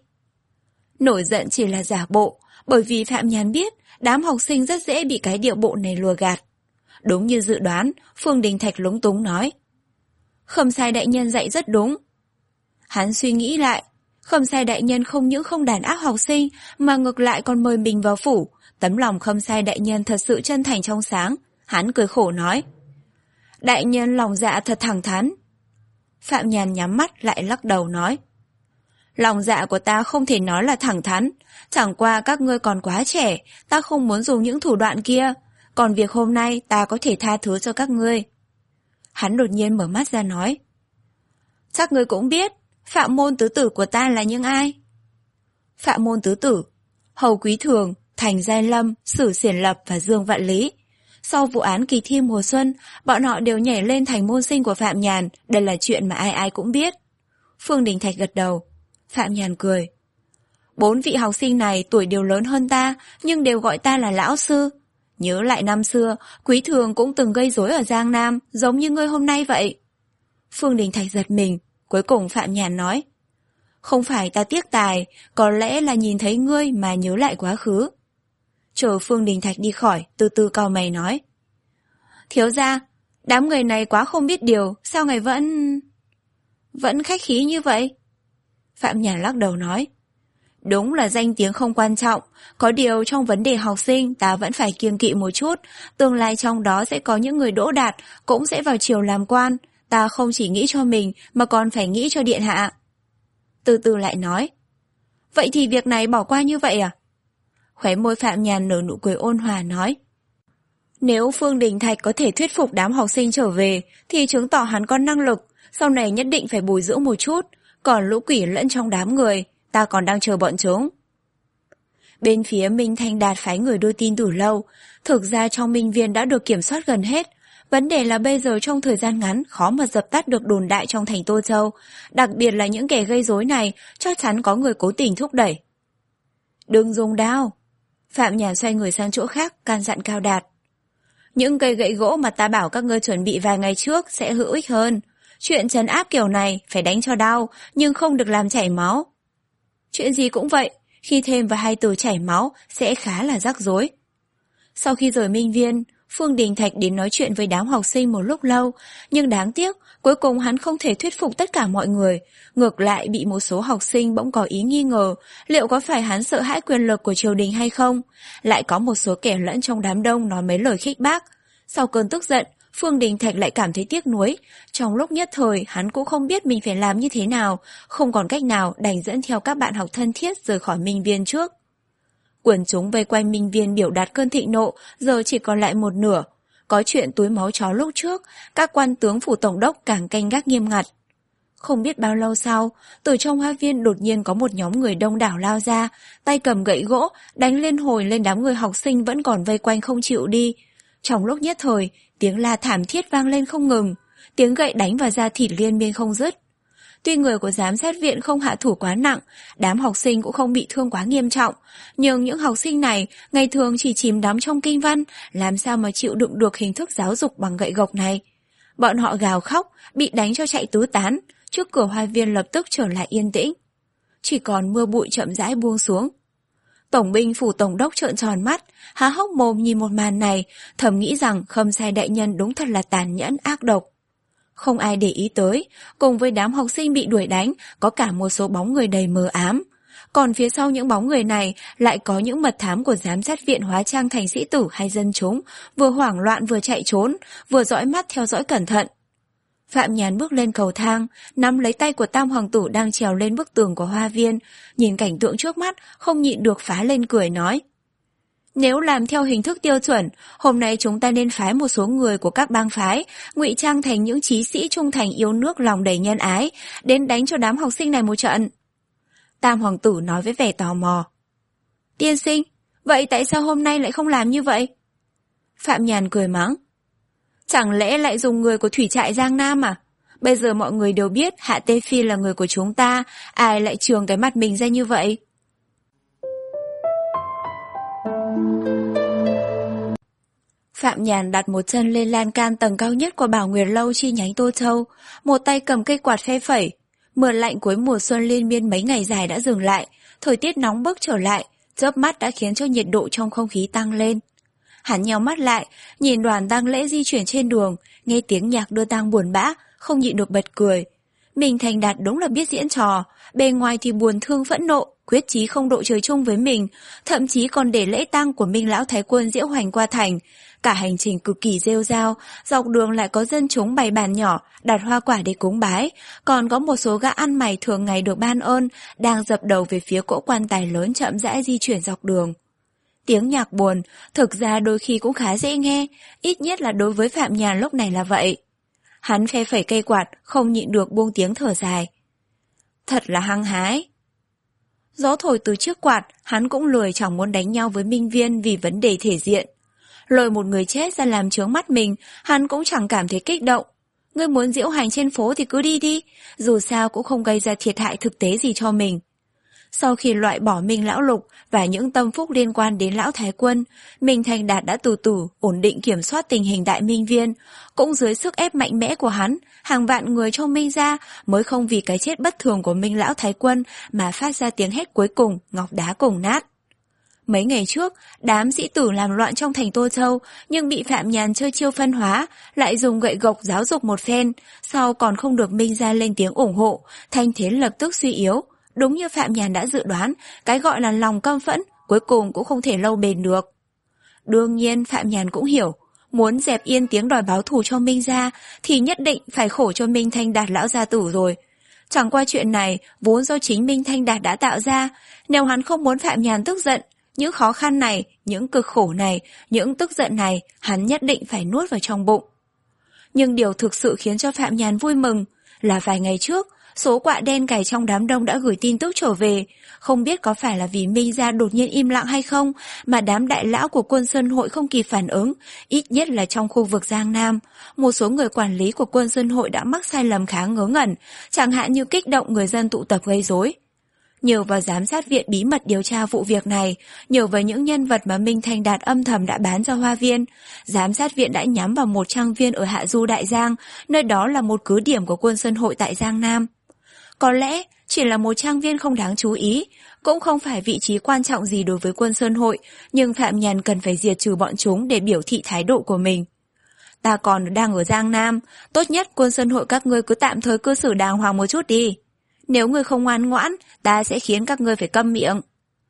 Nổi giận chỉ là giả bộ, bởi vì Phạm Nhàn biết đám học sinh rất dễ bị cái điệu bộ này lừa gạt. Đúng như dự đoán, Phương Đình Thạch lúng túng nói. Khâm Sai đại nhân dạy rất đúng. Hắn suy nghĩ lại, Khâm Sai đại nhân không những không đàn áp học sinh mà ngược lại còn mời mình vào phủ. Tấm lòng Khâm Sai đại nhân thật sự chân thành trong sáng. Hắn cười khổ nói. Đại nhân lòng dạ thật thẳng thắn. Phạm Nhàn nhắm mắt lại lắc đầu nói. Lòng dạ của ta không thể nói là thẳng thắn, chẳng qua các ngươi còn quá trẻ, ta không muốn dùng những thủ đoạn kia, còn việc hôm nay ta có thể tha thứ cho các ngươi. Hắn đột nhiên mở mắt ra nói. Chắc ngươi cũng biết, Phạm môn tứ tử của ta là những ai? Phạm môn tứ tử, Hầu Quý Thường, Thành Giai Lâm, Sử Xiển Lập và Dương Vạn Lý. Sau vụ án kỳ thi mùa xuân, bọn họ đều nhảy lên thành môn sinh của Phạm Nhàn, đây là chuyện mà ai ai cũng biết. Phương Đình Thạch gật đầu. Phạm Nhàn cười. Bốn vị học sinh này tuổi đều lớn hơn ta, nhưng đều gọi ta là lão sư. Nhớ lại năm xưa, Quý Thường cũng từng gây rối ở Giang Nam, giống như ngươi hôm nay vậy. Phương Đình Thạch giật mình, cuối cùng Phạm Nhàn nói. Không phải ta tiếc tài, có lẽ là nhìn thấy ngươi mà nhớ lại quá khứ. Chờ Phương Đình Thạch đi khỏi, từ từ cau mày nói. Thiếu gia, đám người này quá không biết điều, sao ngài vẫn... Vẫn khách khí như vậy? Phạm Nhàn lắc đầu nói. Đúng là danh tiếng không quan trọng, có điều trong vấn đề học sinh ta vẫn phải kiêng kỵ một chút, tương lai trong đó sẽ có những người đỗ đạt, cũng sẽ vào triều làm quan, ta không chỉ nghĩ cho mình mà còn phải nghĩ cho điện hạ. Từ từ lại nói. Vậy thì việc này bỏ qua như vậy à? Khóe môi Phạm Nhàn nở nụ cười ôn hòa nói. Nếu Phương Đình Thạch có thể thuyết phục đám học sinh trở về, thì chứng tỏ hắn có năng lực, sau này nhất định phải bồi dưỡng một chút, còn lũ quỷ lẫn trong đám người, ta còn đang chờ bọn chúng. Bên phía Minh Thanh Đạt phái người đưa tin từ lâu, thực ra trong Minh Viên đã được kiểm soát gần hết. Vấn đề là bây giờ trong thời gian ngắn khó mà dập tắt được đồn đại trong thành Tô Châu, đặc biệt là những kẻ gây rối này chắc chắn có người cố tình thúc đẩy. Đừng dùng đao. Phạm Nhàn xoay người sang chỗ khác, can dặn Cao Đạt. Những cây gậy gỗ mà ta bảo các ngươi chuẩn bị vài ngày trước sẽ hữu ích hơn. Chuyện trấn áp kiểu này phải đánh cho đau, nhưng không được làm chảy máu. Chuyện gì cũng vậy, khi thêm vào hai từ chảy máu sẽ khá là rắc rối. Sau khi rời Minh Viên, Phương Đình Thạch đến nói chuyện với đám học sinh một lúc lâu, nhưng đáng tiếc, cuối cùng hắn không thể thuyết phục tất cả mọi người. Ngược lại bị một số học sinh bỗng có ý nghi ngờ, liệu có phải hắn sợ hãi quyền lực của triều đình hay không? Lại có một số kẻ lẫn trong đám đông nói mấy lời khích bác. Sau cơn tức giận, Phương Đình Thạch lại cảm thấy tiếc nuối. Trong lúc nhất thời, hắn cũng không biết mình phải làm như thế nào, không còn cách nào đành dẫn theo các bạn học thân thiết rời khỏi Minh Viên trước. Quần chúng vây quanh Minh Viên biểu đạt cơn thịnh nộ, giờ chỉ còn lại một nửa. Có chuyện túi máu chó lúc trước, các quan tướng phủ tổng đốc càng canh gác nghiêm ngặt. Không biết bao lâu sau, từ trong hoa viên đột nhiên có một nhóm người đông đảo lao ra, tay cầm gậy gỗ, đánh lên hồi lên đám người học sinh vẫn còn vây quanh không chịu đi. Trong lúc nhất thời, tiếng la thảm thiết vang lên không ngừng, tiếng gậy đánh vào da thịt liên miên không dứt. Tuy người của giám sát viện không hạ thủ quá nặng, đám học sinh cũng không bị thương quá nghiêm trọng, nhưng những học sinh này ngày thường chỉ chìm đắm trong kinh văn, làm sao mà chịu đựng được hình thức giáo dục bằng gậy gộc này. Bọn họ gào khóc, bị đánh cho chạy tứ tán, trước cửa hoa viên lập tức trở lại yên tĩnh. Chỉ còn mưa bụi chậm rãi buông xuống. Tổng binh phủ tổng đốc trợn tròn mắt, há hốc mồm nhìn một màn này, thầm nghĩ rằng Khâm Sai đại nhân đúng thật là tàn nhẫn ác độc. Không ai để ý tới, cùng với đám học sinh bị đuổi đánh, có cả một số bóng người đầy mờ ám. Còn phía sau những bóng người này lại có những mật thám của giám sát viện hóa trang thành sĩ tử hay dân chúng, vừa hoảng loạn vừa chạy trốn, vừa dõi mắt theo dõi cẩn thận. Phạm Nhàn bước lên cầu thang, nắm lấy tay của Tam Hoàng tử đang trèo lên bức tường của hoa viên, nhìn cảnh tượng trước mắt, không nhịn được phá lên cười nói. Nếu làm theo hình thức tiêu chuẩn, hôm nay chúng ta nên phái một số người của các bang phái, ngụy trang thành những chí sĩ trung thành yêu nước lòng đầy nhân ái, đến đánh cho đám học sinh này một trận. Tam Hoàng tử nói với vẻ tò mò. Tiên sinh, vậy tại sao hôm nay lại không làm như vậy? Phạm Nhàn cười mắng. Chẳng lẽ lại dùng người của thủy trại Giang Nam à? Bây giờ mọi người đều biết Hạ Tê Phi là người của chúng ta, ai lại trường cái mặt mình ra như vậy? Phạm Nhàn đặt một chân lên lan can tầng cao nhất của Bảo Nguyệt Lâu chi nhánh Tô Châu, một tay cầm cây quạt phe phẩy. Mưa lạnh cuối mùa xuân liên miên mấy ngày dài đã dừng lại, thời tiết nóng bức trở lại, chớp mắt đã khiến cho nhiệt độ trong không khí tăng lên. Hắn nheo mắt lại, nhìn đoàn tang lễ di chuyển trên đường, nghe tiếng nhạc đưa tang buồn bã, không nhịn được bật cười. Mình Thành Đạt đúng là biết diễn trò, bề ngoài thì buồn thương phẫn nộ, quyết chí không độ trời chung với mình, thậm chí còn để lễ tang của Minh Lão Thái Quân diễu hoành qua thành. Cả hành trình cực kỳ rêu rao, dọc đường lại có dân chúng bày bàn nhỏ, đặt hoa quả để cúng bái, còn có một số gã ăn mày thường ngày được ban ơn, đang dập đầu về phía cỗ quan tài lớn chậm rãi di chuyển dọc đường. Tiếng nhạc buồn, thực ra đôi khi cũng khá dễ nghe, ít nhất là đối với Phạm Nhàn lúc này là vậy. Hắn phe phẩy cây quạt, không nhịn được buông tiếng thở dài. Thật là hăng hái. Gió thổi từ chiếc quạt, hắn cũng lười chẳng muốn đánh nhau với Minh Viên vì vấn đề thể diện. Lôi một người chết ra làm chướng mắt mình, hắn cũng chẳng cảm thấy kích động. Ngươi muốn diễu hành trên phố thì cứ đi đi, dù sao cũng không gây ra thiệt hại thực tế gì cho mình. Sau khi loại bỏ Minh Lão Lục và những tâm phúc liên quan đến Lão Thái Quân, Minh Thành Đạt đã từ từ ổn định kiểm soát tình hình Đại Minh Viên. Cũng dưới sức ép mạnh mẽ của hắn, hàng vạn người trong Minh gia mới không vì cái chết bất thường của Minh Lão Thái Quân mà phát ra tiếng hét cuối cùng, ngọc đá cùng nát. Mấy ngày trước, đám sĩ tử làm loạn trong thành Tô Châu, nhưng bị Phạm Nhàn chơi chiêu phân hóa, lại dùng gậy gộc giáo dục một phen, sau còn không được Minh gia lên tiếng ủng hộ, thanh thế lập tức suy yếu. Đúng như Phạm Nhàn đã dự đoán, cái gọi là lòng căm phẫn cuối cùng cũng không thể lâu bền được. Đương nhiên Phạm Nhàn cũng hiểu, muốn dẹp yên tiếng đòi báo thù cho Minh gia thì nhất định phải khổ cho Minh Thanh Đạt lão gia tử rồi. Chẳng qua chuyện này vốn do chính Minh Thanh Đạt đã tạo ra, nếu hắn không muốn Phạm Nhàn tức giận, những khó khăn này, những cực khổ này, những tức giận này, hắn nhất định phải nuốt vào trong bụng. Nhưng điều thực sự khiến cho Phạm Nhàn vui mừng là vài ngày trước, số quạ đen cày trong đám đông đã gửi tin tức trở về. Không biết có phải là vì Minh gia đột nhiên im lặng hay không, mà đám đại lão của Quân Sơn Hội không kịp phản ứng, ít nhất là trong khu vực Giang Nam. Một số người quản lý của Quân Sơn Hội đã mắc sai lầm khá ngớ ngẩn, chẳng hạn như kích động người dân tụ tập gây rối. Nhờ vào giám sát viện bí mật điều tra vụ việc này, nhờ vào những nhân vật mà Minh Thành Đạt âm thầm đã bán cho Hoa Viên, giám sát viện đã nhắm vào một trang viên ở Hạ Du Đại Giang, nơi đó là một cứ điểm của Quân Sơn Hội tại Giang Nam. Có lẽ chỉ là một trang viên không đáng chú ý, cũng không phải vị trí quan trọng gì đối với Quân Sơn Hội, nhưng Phạm Nhàn cần phải diệt trừ bọn chúng để biểu thị thái độ của mình. Ta còn đang ở Giang Nam, tốt nhất Quân Sơn Hội các ngươi cứ tạm thời cư xử đàng hoàng một chút đi. Nếu ngươi không ngoan ngoãn, ta sẽ khiến các ngươi phải câm miệng.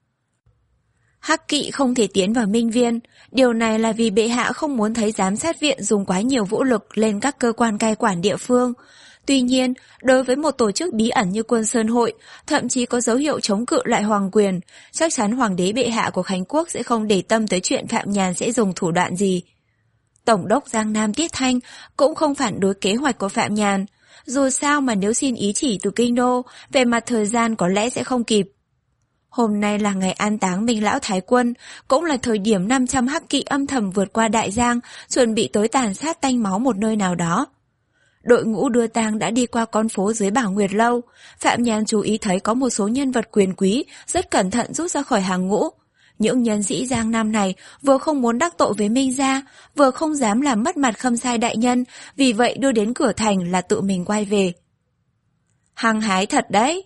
Hắc Kỵ không thể tiến vào Minh Viên, điều này là vì bệ hạ không muốn thấy giám sát viện dùng quá nhiều vũ lực lên các cơ quan cai quản địa phương. Tuy nhiên, đối với một tổ chức bí ẩn như Quân Sơn Hội, thậm chí có dấu hiệu chống cự lại hoàng quyền, chắc chắn hoàng đế bệ hạ của Khánh Quốc sẽ không để tâm tới chuyện Phạm Nhàn sẽ dùng thủ đoạn gì. Tổng đốc Giang Nam Tiết Thanh cũng không phản đối kế hoạch của Phạm Nhàn. Dù sao mà nếu xin ý chỉ từ kinh đô, về mặt thời gian có lẽ sẽ không kịp. Hôm nay là ngày an táng Minh Lão Thái Quân, cũng là thời điểm năm trăm hắc kỵ âm thầm vượt qua Đại Giang, chuẩn bị tới tàn sát tanh máu một nơi nào đó. Đội ngũ đưa tang đã đi qua con phố dưới Bảo Nguyệt Lâu. Phạm Nhàn chú ý thấy có một số nhân vật quyền quý rất cẩn thận rút ra khỏi hàng ngũ. Những nhân sĩ Giang Nam này vừa không muốn đắc tội với Minh gia, vừa không dám làm mất mặt Khâm Sai đại nhân, vì vậy đưa đến cửa thành là tự mình quay về. Hăng hái thật đấy.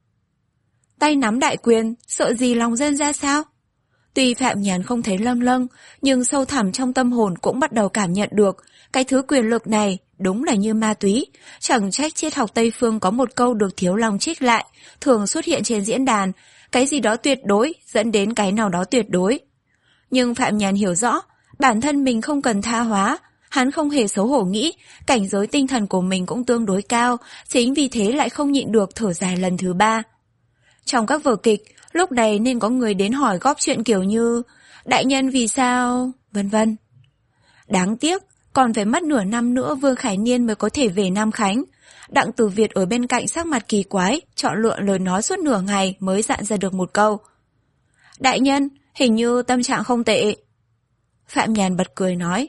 Tay nắm đại quyền, sợ gì lòng dân ra sao? Tuy Phạm Nhàn không thấy lâng lâng, nhưng sâu thẳm trong tâm hồn cũng bắt đầu cảm nhận được cái thứ quyền lực này đúng là như ma túy. Chẳng trách triết học Tây Phương có một câu được Thiếu Long trích lại, thường xuất hiện trên diễn đàn, cái gì đó tuyệt đối dẫn đến cái nào đó tuyệt đối. Nhưng Phạm Nhàn hiểu rõ, bản thân mình không cần tha hóa, hắn không hề xấu hổ nghĩ, cảnh giới tinh thần của mình cũng tương đối cao, chính vì thế lại không nhịn được thở dài lần thứ ba. Trong các vở kịch, lúc này nên có người đến hỏi góp chuyện kiểu như đại nhân vì sao, vân vân. Đáng tiếc, còn phải mất nửa năm nữa Vương Khải Niên mới có thể về Nam Khánh. Đặng Tử Việt ở bên cạnh sắc mặt kỳ quái, chọn lựa lời nói suốt nửa ngày mới dặn ra được một câu. Đại nhân, hình như tâm trạng không tệ. Phạm Nhàn bật cười nói.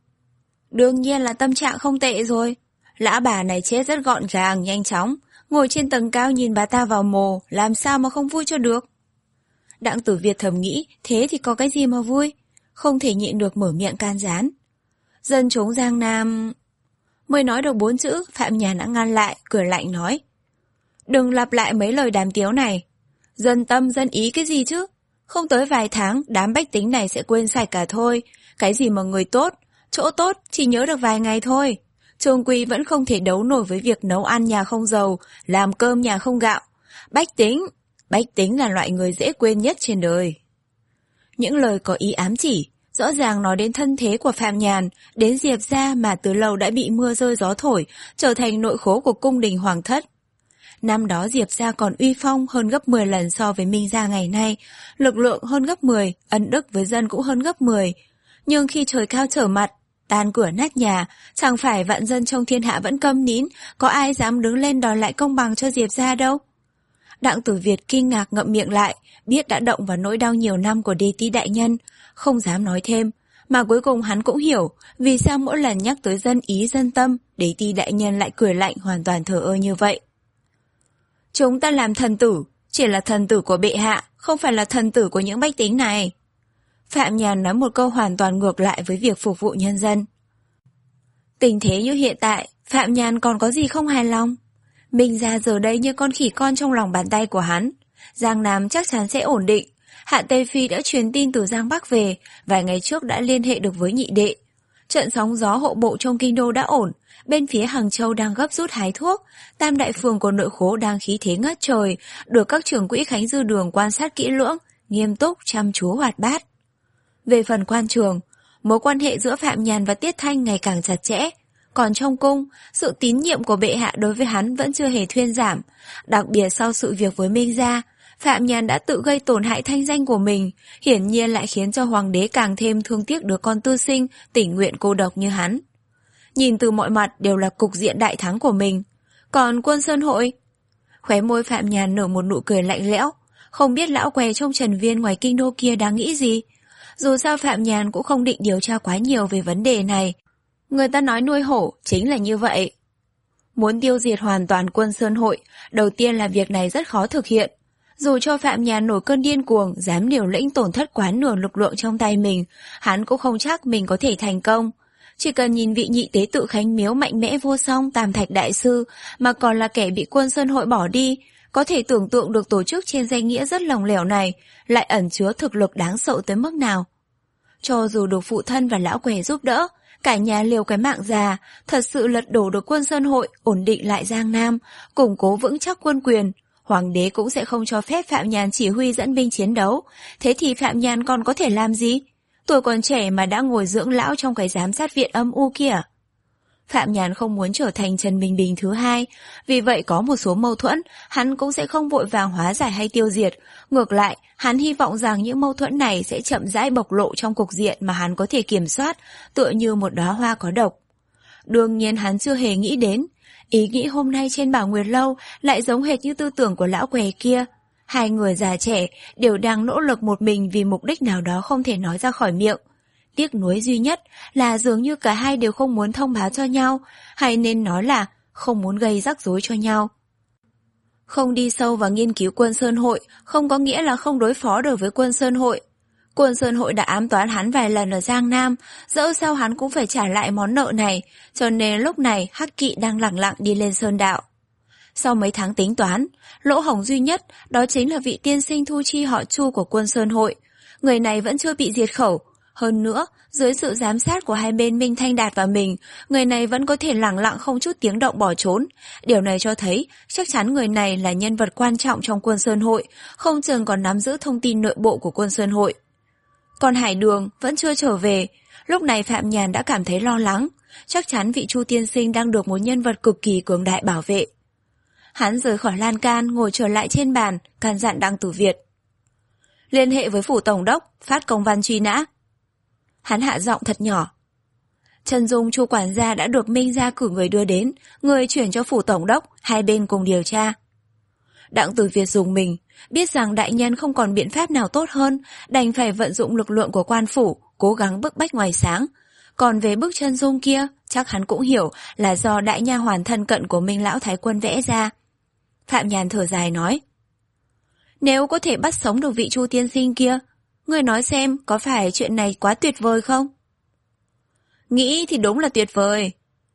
Đương nhiên là tâm trạng không tệ rồi. Lã bà này chết rất gọn gàng, nhanh chóng. Ngồi trên tầng cao nhìn bà ta vào mồ, làm sao mà không vui cho được. Đặng Tử Việt thầm nghĩ, thế thì có cái gì mà vui? Không thể nhịn được mở miệng can gián. Dân chúng Giang Nam... Mới nói được bốn chữ, Phạm Nhàn đã ngăn lại, cười lạnh nói. Đừng lặp lại mấy lời đàm tiếu này. Dân tâm dân ý cái gì chứ? Không tới vài tháng, đám bách tính này sẽ quên sạch cả thôi. Cái gì mà người tốt, chỗ tốt chỉ nhớ được vài ngày thôi. Trung quy vẫn không thể đấu nổi với việc nấu ăn nhà không dầu, làm cơm nhà không gạo. Bách tính, bách tính là loại người dễ quên nhất trên đời. Những lời có ý ám chỉ, rõ ràng nói đến thân thế của Phạm Nhàn, đến Diệp gia mà từ lâu đã bị mưa rơi gió thổi, trở thành nội khố của cung đình hoàng thất. Năm đó Diệp gia còn uy phong hơn gấp mười lần so với Minh gia ngày nay, lực lượng hơn gấp mười, ân đức với dân cũng hơn gấp mười. Nhưng khi trời cao trở mặt, tan cửa nát nhà, chẳng phải vạn dân trong thiên hạ vẫn câm nín, có ai dám đứng lên đòi lại công bằng cho Diệp gia đâu. Đặng Tử Việt kinh ngạc ngậm miệng lại, biết đã động vào nỗi đau nhiều năm của Đế Tý đại nhân, không dám nói thêm, mà cuối cùng hắn cũng hiểu vì sao mỗi lần nhắc tới dân ý dân tâm, Đế Tý đại nhân lại cười lạnh hoàn toàn thờ ơ như vậy. Chúng ta làm thần tử, chỉ là thần tử của bệ hạ, không phải là thần tử của những bách tính này. Phạm Nhàn nói một câu hoàn toàn ngược lại với việc phục vụ nhân dân. Tình thế như hiện tại, Phạm Nhàn còn có gì không hài lòng? Minh gia giờ đây như con khỉ con trong lòng bàn tay của hắn. Giang Nam chắc chắn sẽ ổn định. Hạ Tây Phi đã truyền tin từ Giang Bắc về, vài ngày trước đã liên hệ được với nhị đệ. Trận sóng gió hộ bộ trong kinh đô đã ổn, bên phía Hàng Châu đang gấp rút hái thuốc, tam đại phường của nội khố đang khí thế ngất trời, được các trưởng quỹ Khánh Dư Đường quan sát kỹ lưỡng, nghiêm túc, chăm chú hoạt bát. Về phần quan trường, mối quan hệ giữa Phạm Nhàn và Tiết Thanh ngày càng chặt chẽ. Còn trong cung, sự tín nhiệm của bệ hạ đối với hắn vẫn chưa hề thuyên giảm. Đặc biệt sau sự việc với Minh gia, Phạm Nhàn đã tự gây tổn hại thanh danh của mình, hiển nhiên lại khiến cho hoàng đế càng thêm thương tiếc đứa con tư sinh, tình nguyện cô độc như hắn. Nhìn từ mọi mặt đều là cục diện đại thắng của mình. Còn Quân Sơn Hội? Khóe môi Phạm Nhàn nở một nụ cười lạnh lẽo, không biết lão què trong trần viên ngoài kinh đô kia đang nghĩ gì. Dù sao Phạm Nhàn cũng không định điều tra quá nhiều về vấn đề này. Người ta nói nuôi hổ chính là như vậy. Muốn tiêu diệt hoàn toàn Quân Sơn Hội, đầu tiên là việc này rất khó thực hiện. Dù cho Phạm Nhàn nổi cơn điên cuồng, dám liều lĩnh tổn thất quá nửa lực lượng trong tay mình, hắn cũng không chắc mình có thể thành công. Chỉ cần nhìn vị nhị tế tự Khánh Miếu mạnh mẽ vô song Tam Thạch Đại Sư, mà còn là kẻ bị Quân Sơn Hội bỏ đi, có thể tưởng tượng được tổ chức trên danh nghĩa rất lỏng lẻo này lại ẩn chứa thực lực đáng sợ tới mức nào. Cho dù được phụ thân và lão què giúp đỡ, cả nhà liều cái mạng già, thật sự lật đổ được Quân Sơn Hội, ổn định lại Giang Nam, củng cố vững chắc quân quyền, hoàng đế cũng sẽ không cho phép Phạm Nhàn chỉ huy dẫn binh chiến đấu. Thế thì Phạm Nhàn còn có thể làm gì? Tuổi còn trẻ mà đã ngồi dưỡng lão trong cái giám sát viện âm u kia. Phạm Nhàn không muốn trở thành Trần Bình Bình thứ hai, vì vậy có một số mâu thuẫn, hắn cũng sẽ không vội vàng hóa giải hay tiêu diệt. Ngược lại, hắn hy vọng rằng những mâu thuẫn này sẽ chậm rãi bộc lộ trong cục diện mà hắn có thể kiểm soát, tựa như một đóa hoa có độc. Đương nhiên hắn chưa hề nghĩ đến, ý nghĩ hôm nay trên Bảo Nguyệt Lâu lại giống hệt như tư tưởng của lão què kia. Hai người già trẻ đều đang nỗ lực một mình vì mục đích nào đó không thể nói ra khỏi miệng. Tiếc nuối duy nhất là dường như cả hai đều không muốn thông báo cho nhau, hay nên nói là không muốn gây rắc rối cho nhau. Không đi sâu vào nghiên cứu Quân Sơn Hội không có nghĩa là không đối phó được với Quân Sơn Hội. Quân Sơn Hội đã ám toán hắn vài lần ở Giang Nam, dẫu sao hắn cũng phải trả lại món nợ này, cho nên lúc này Hắc Kỵ đang lẳng lặng đi lên Sơn Đạo. Sau mấy tháng tính toán, lỗ hổng duy nhất đó chính là vị tiên sinh thu chi họ Chu của Quân Sơn Hội. Người này vẫn chưa bị diệt khẩu. Hơn nữa, dưới sự giám sát của hai bên Minh Thanh Đạt và mình, người này vẫn có thể lẳng lặng không chút tiếng động bỏ trốn. Điều này cho thấy chắc chắn người này là nhân vật quan trọng trong Quân Sơn Hội, không chừng còn nắm giữ thông tin nội bộ của Quân Sơn Hội. Còn Hải Đường vẫn chưa trở về. Lúc này Phạm Nhàn đã cảm thấy lo lắng. Chắc chắn vị Chu tiên sinh đang được một nhân vật cực kỳ cường đại bảo vệ. Hắn rời khỏi lan can, ngồi trở lại trên bàn, căn dặn Đặng Tử Việt. Liên hệ với phủ tổng đốc, phát công văn truy nã. Hắn hạ giọng thật nhỏ. Chân dung Chu quản gia đã được Minh gia cử người đưa đến, người chuyển cho phủ tổng đốc, hai bên cùng điều tra. Đặng Tử Việt dùng mình, biết rằng đại nhân không còn biện pháp nào tốt hơn, đành phải vận dụng lực lượng của quan phủ, cố gắng bức bách ngoài sáng. Còn về bức chân dung kia, chắc hắn cũng hiểu là do đại nha hoàn thân cận của Minh lão thái quân vẽ ra. Phạm Nhàn thở dài nói. Nếu có thể bắt sống được vị Chu tiên sinh kia, ngươi nói xem có phải chuyện này quá tuyệt vời không? Nghĩ thì đúng là tuyệt vời.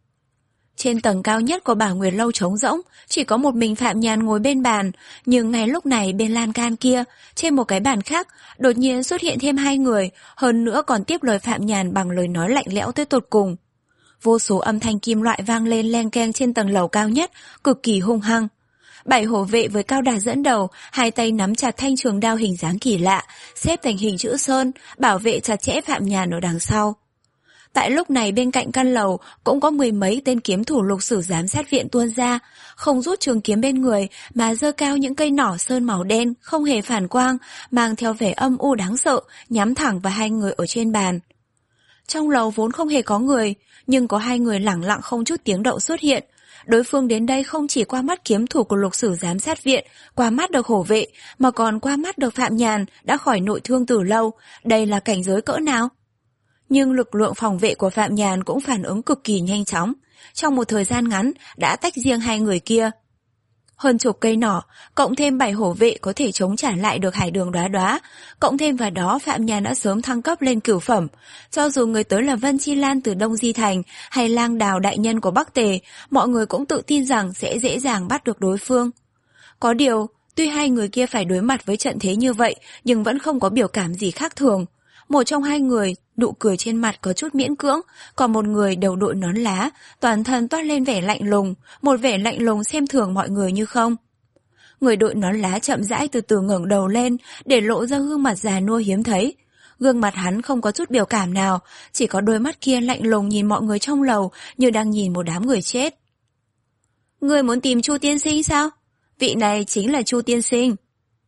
Trên tầng cao nhất của Bảo Nguyệt Lâu trống rỗng, chỉ có một mình Phạm Nhàn ngồi bên bàn, nhưng ngay lúc này bên lan can kia, trên một cái bàn khác, đột nhiên xuất hiện thêm hai người, hơn nữa còn tiếp lời Phạm Nhàn bằng lời nói lạnh lẽo tới tột cùng. Vô số âm thanh kim loại vang lên len keng trên tầng lầu cao nhất, cực kỳ hung hăng. Bảy hộ vệ với Cao Đạt dẫn đầu, hai tay nắm chặt thanh trường đao hình dáng kỳ lạ, xếp thành hình chữ sơn, bảo vệ chặt chẽ Phạm Nhàn ở đằng sau. Tại lúc này bên cạnh căn lầu cũng có mười mấy tên kiếm thủ lục sử giám sát viện tuôn ra, không rút trường kiếm bên người mà giơ cao những cây nỏ sơn màu đen, không hề phản quang, mang theo vẻ âm u đáng sợ, nhắm thẳng vào hai người ở trên bàn. Trong lầu vốn không hề có người, nhưng có hai người lẳng lặng không chút tiếng động xuất hiện. Đối phương đến đây không chỉ qua mắt kiếm thủ của lục sử giám sát viện, qua mắt được hổ vệ, mà còn qua mắt được Phạm Nhàn đã khỏi nội thương từ lâu. Đây là cảnh giới cỡ nào? Nhưng lực lượng phòng vệ của Phạm Nhàn cũng phản ứng cực kỳ nhanh chóng. Trong một thời gian ngắn đã tách riêng hai người kia. Hơn chục cây nỏ, cộng thêm bảy hổ vệ có thể chống trả lại được Hải Đường Đóa Đóa. Cộng thêm vào đó Phạm Nhàn đã sớm thăng cấp lên cửu phẩm. Cho dù người tới là Vân Chi Lan từ Đông Di Thành hay Lang Đào đại nhân của Bắc Tề, mọi người cũng tự tin rằng sẽ dễ dàng bắt được đối phương. Có điều, tuy hai người kia phải đối mặt với trận thế như vậy, nhưng vẫn không có biểu cảm gì khác thường. Một trong hai người, nụ cười trên mặt có chút miễn cưỡng, còn một người đầu đội nón lá, toàn thân toát lên vẻ lạnh lùng, một vẻ lạnh lùng xem thường mọi người như không. Người đội nón lá chậm rãi từ từ ngẩng đầu lên, để lộ ra gương mặt già nua hiếm thấy. Gương mặt hắn không có chút biểu cảm nào, chỉ có đôi mắt kia lạnh lùng nhìn mọi người trong lầu như đang nhìn một đám người chết. Người muốn tìm Chu tiên sinh sao? Vị này chính là Chu tiên sinh.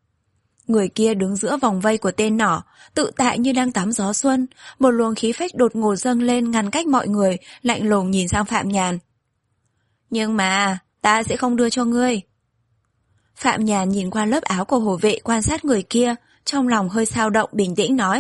Người kia đứng giữa vòng vây của tên nỏ, tự tại như đang tắm gió xuân, một luồng khí phách đột ngột dâng lên ngăn cách mọi người, lạnh lùng nhìn sang Phạm Nhàn. Nhưng mà, ta sẽ không đưa cho ngươi. Phạm Nhàn nhìn qua lớp áo của hộ vệ quan sát người kia, trong lòng hơi xao động bình tĩnh nói.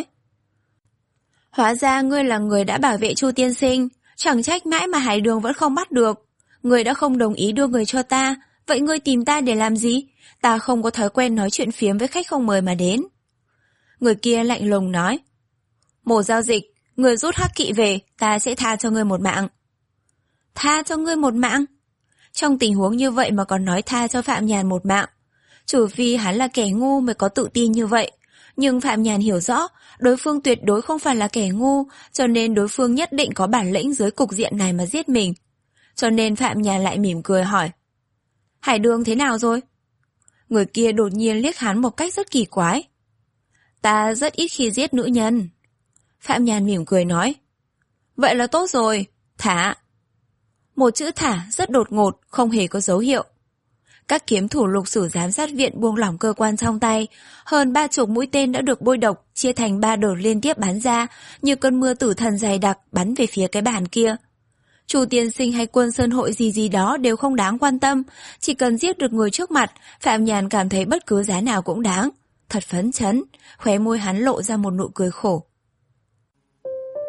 Hóa ra ngươi là người đã bảo vệ Chu tiên sinh, chẳng trách mãi mà Hải Đường vẫn không bắt được. Ngươi đã không đồng ý đưa người cho ta, vậy ngươi tìm ta để làm gì? Ta không có thói quen nói chuyện phiếm với khách không mời mà đến. Người kia lạnh lùng nói. Một giao dịch, người rút Hắc Kỵ về, ta sẽ tha cho ngươi một mạng. Tha cho ngươi một mạng? Trong tình huống như vậy mà còn nói tha cho Phạm Nhàn một mạng. Trừ phi hắn là kẻ ngu mới có tự tin như vậy. Nhưng Phạm Nhàn hiểu rõ, đối phương tuyệt đối không phải là kẻ ngu, cho nên đối phương nhất định có bản lĩnh dưới cục diện này mà giết mình. Cho nên Phạm Nhàn lại mỉm cười hỏi. Hải Đường thế nào rồi? Người kia đột nhiên liếc hắn một cách rất kỳ quái. Ta rất ít khi giết nữ nhân. Phạm Nhàn mỉm cười nói. Vậy là tốt rồi, thả. Một chữ thả rất đột ngột, không hề có dấu hiệu. Các kiếm thủ lục sử giám sát viện buông lỏng cơ quan trong tay. Hơn ba chục mũi tên đã được bôi độc, chia thành ba đợt liên tiếp bắn ra, như cơn mưa tử thần dày đặc bắn về phía cái bàn kia. Chu tiên sinh hay Quân Sơn Hội gì gì đó đều không đáng quan tâm, chỉ cần giết được người trước mặt, Phạm Nhàn cảm thấy bất cứ giá nào cũng đáng. Thật phấn chấn, khóe môi hắn lộ ra một nụ cười khổ.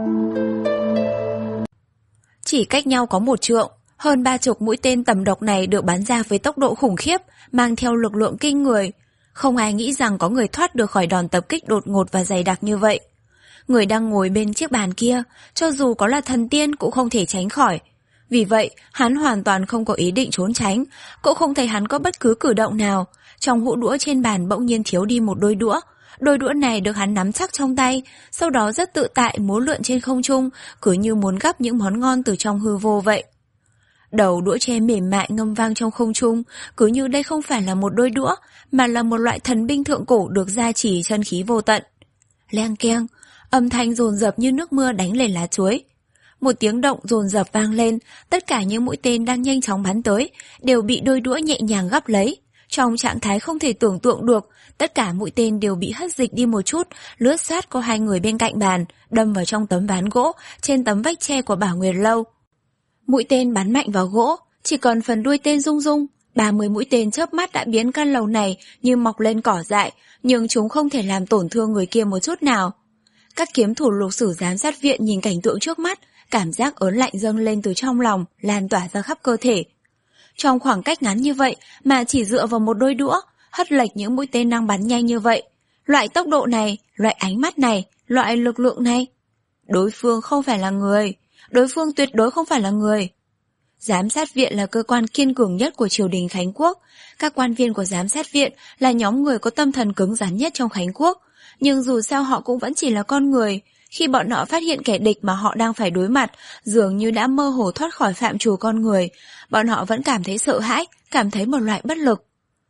Chỉ cách nhau có một trượng, hơn ba chục mũi tên tầm độc này được bắn ra với tốc độ khủng khiếp, mang theo lực lượng kinh người. Không ai nghĩ rằng có người thoát được khỏi đòn tập kích đột ngột và dày đặc như vậy. Người đang ngồi bên chiếc bàn kia, cho dù có là thần tiên cũng không thể tránh khỏi. Vì vậy, hắn hoàn toàn không có ý định trốn tránh, cũng không thấy hắn có bất cứ cử động nào. Trong hũ đũa trên bàn bỗng nhiên thiếu đi một đôi đũa. Đôi đũa này được hắn nắm chắc trong tay, sau đó rất tự tại múa lượn trên không trung, cứ như muốn gắp những món ngon từ trong hư vô vậy. Đầu đũa tre mềm mại ngâm vang trong không trung, cứ như đây không phải là một đôi đũa, mà là một loại thần binh thượng cổ được gia trì chân khí vô tận. Leng keng, âm thanh dồn dập như nước mưa đánh lên lá chuối. Một tiếng động dồn dập vang lên, tất cả những mũi tên đang nhanh chóng bắn tới, đều bị đôi đũa nhẹ nhàng gắp lấy. Trong trạng thái không thể tưởng tượng được, tất cả mũi tên đều bị hất dịch đi một chút, lướt sát có hai người bên cạnh bàn, đâm vào trong tấm ván gỗ, trên tấm vách tre của Bảo Nguyệt Lâu. Mũi tên bắn mạnh vào gỗ, chỉ còn phần đuôi tên rung rung, ba mươi mũi tên chớp mắt đã biến căn lầu này như mọc lên cỏ dại, nhưng chúng không thể làm tổn thương người kia một chút nào. Các kiếm thủ lục sử giám sát viện nhìn cảnh tượng trước mắt, cảm giác ớn lạnh dâng lên từ trong lòng, lan tỏa ra khắp cơ thể. Trong khoảng cách ngắn như vậy mà chỉ dựa vào một đôi đũa, hất lệch những mũi tên đang bắn nhanh như vậy. Loại tốc độ này, loại ánh mắt này, loại lực lượng này. Đối phương không phải là người, đối phương tuyệt đối không phải là người. Giám sát viện là cơ quan kiên cường nhất của triều đình Khánh Quốc. Các quan viên của giám sát viện là nhóm người có tâm thần cứng rắn nhất trong Khánh Quốc. Nhưng dù sao họ cũng vẫn chỉ là con người. Khi bọn họ phát hiện kẻ địch mà họ đang phải đối mặt dường như đã mơ hồ thoát khỏi phạm trù con người, bọn họ vẫn cảm thấy sợ hãi, cảm thấy một loại bất lực.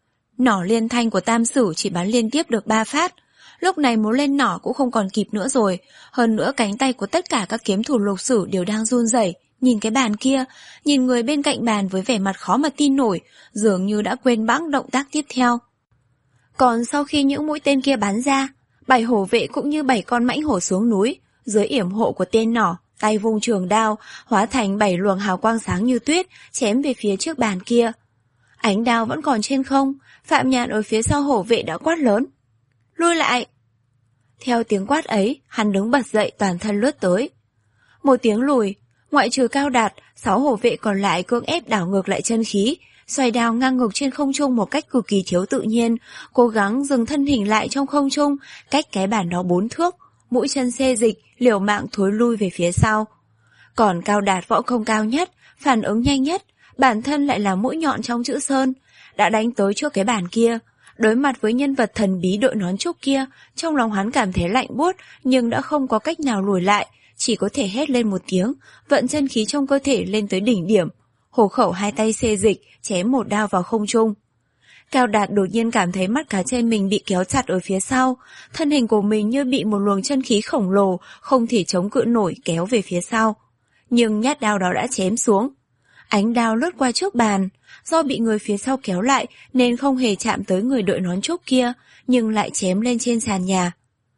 Nỏ liên thanh của Tam Sử chỉ bắn liên tiếp được ba phát. Lúc này muốn lên nỏ cũng không còn kịp nữa rồi. Hơn nữa cánh tay của tất cả các kiếm thủ lục sử đều đang run rẩy. Nhìn cái bàn kia, nhìn người bên cạnh bàn với vẻ mặt khó mà tin nổi, dường như đã quên bẵng động tác tiếp theo. Còn sau khi những mũi tên kia bắn ra, bảy hổ vệ cũng như bảy con mãnh hổ xuống núi, dưới yểm hộ của tên nỏ, tay vung trường đao, hóa thành bảy luồng hào quang sáng như tuyết, chém về phía trước bàn kia. Ánh đao vẫn còn trên không, Phạm Nhàn ở phía sau hổ vệ đã quát lớn. Lui lại! Theo tiếng quát ấy, hắn đứng bật dậy toàn thân lướt tới. Một tiếng lùi, ngoại trừ Cao Đạt, sáu hổ vệ còn lại cưỡng ép đảo ngược lại chân khí, xoay đao ngang ngược trên không trung một cách cực kỳ thiếu tự nhiên, cố gắng dừng thân hình lại trong không trung, cách cái bàn đó bốn thước, mũi chân xê dịch, liều mạng thối lui về phía sau. Còn Cao Đạt võ công cao nhất, phản ứng nhanh nhất, bản thân lại là mũi nhọn trong chữ sơn, đã đánh tới trước cái bàn kia. Đối mặt với nhân vật thần bí đội nón trúc kia, trong lòng hắn cảm thấy lạnh buốt nhưng đã không có cách nào lùi lại, chỉ có thể hét lên một tiếng, vận chân khí trong cơ thể lên tới đỉnh điểm. Hổ khẩu hai tay xê dịch, chém một đao vào không trung. Cao Đạt đột nhiên cảm thấy mắt cá chân mình bị kéo chặt ở phía sau, thân hình của mình như bị một luồng chân khí khổng lồ, không thể chống cự nổi kéo về phía sau. Nhưng nhát đao đó đã chém xuống. Ánh đao lướt qua trước bàn, do bị người phía sau kéo lại nên không hề chạm tới người đội nón trúc kia, nhưng lại chém lên trên sàn nhà.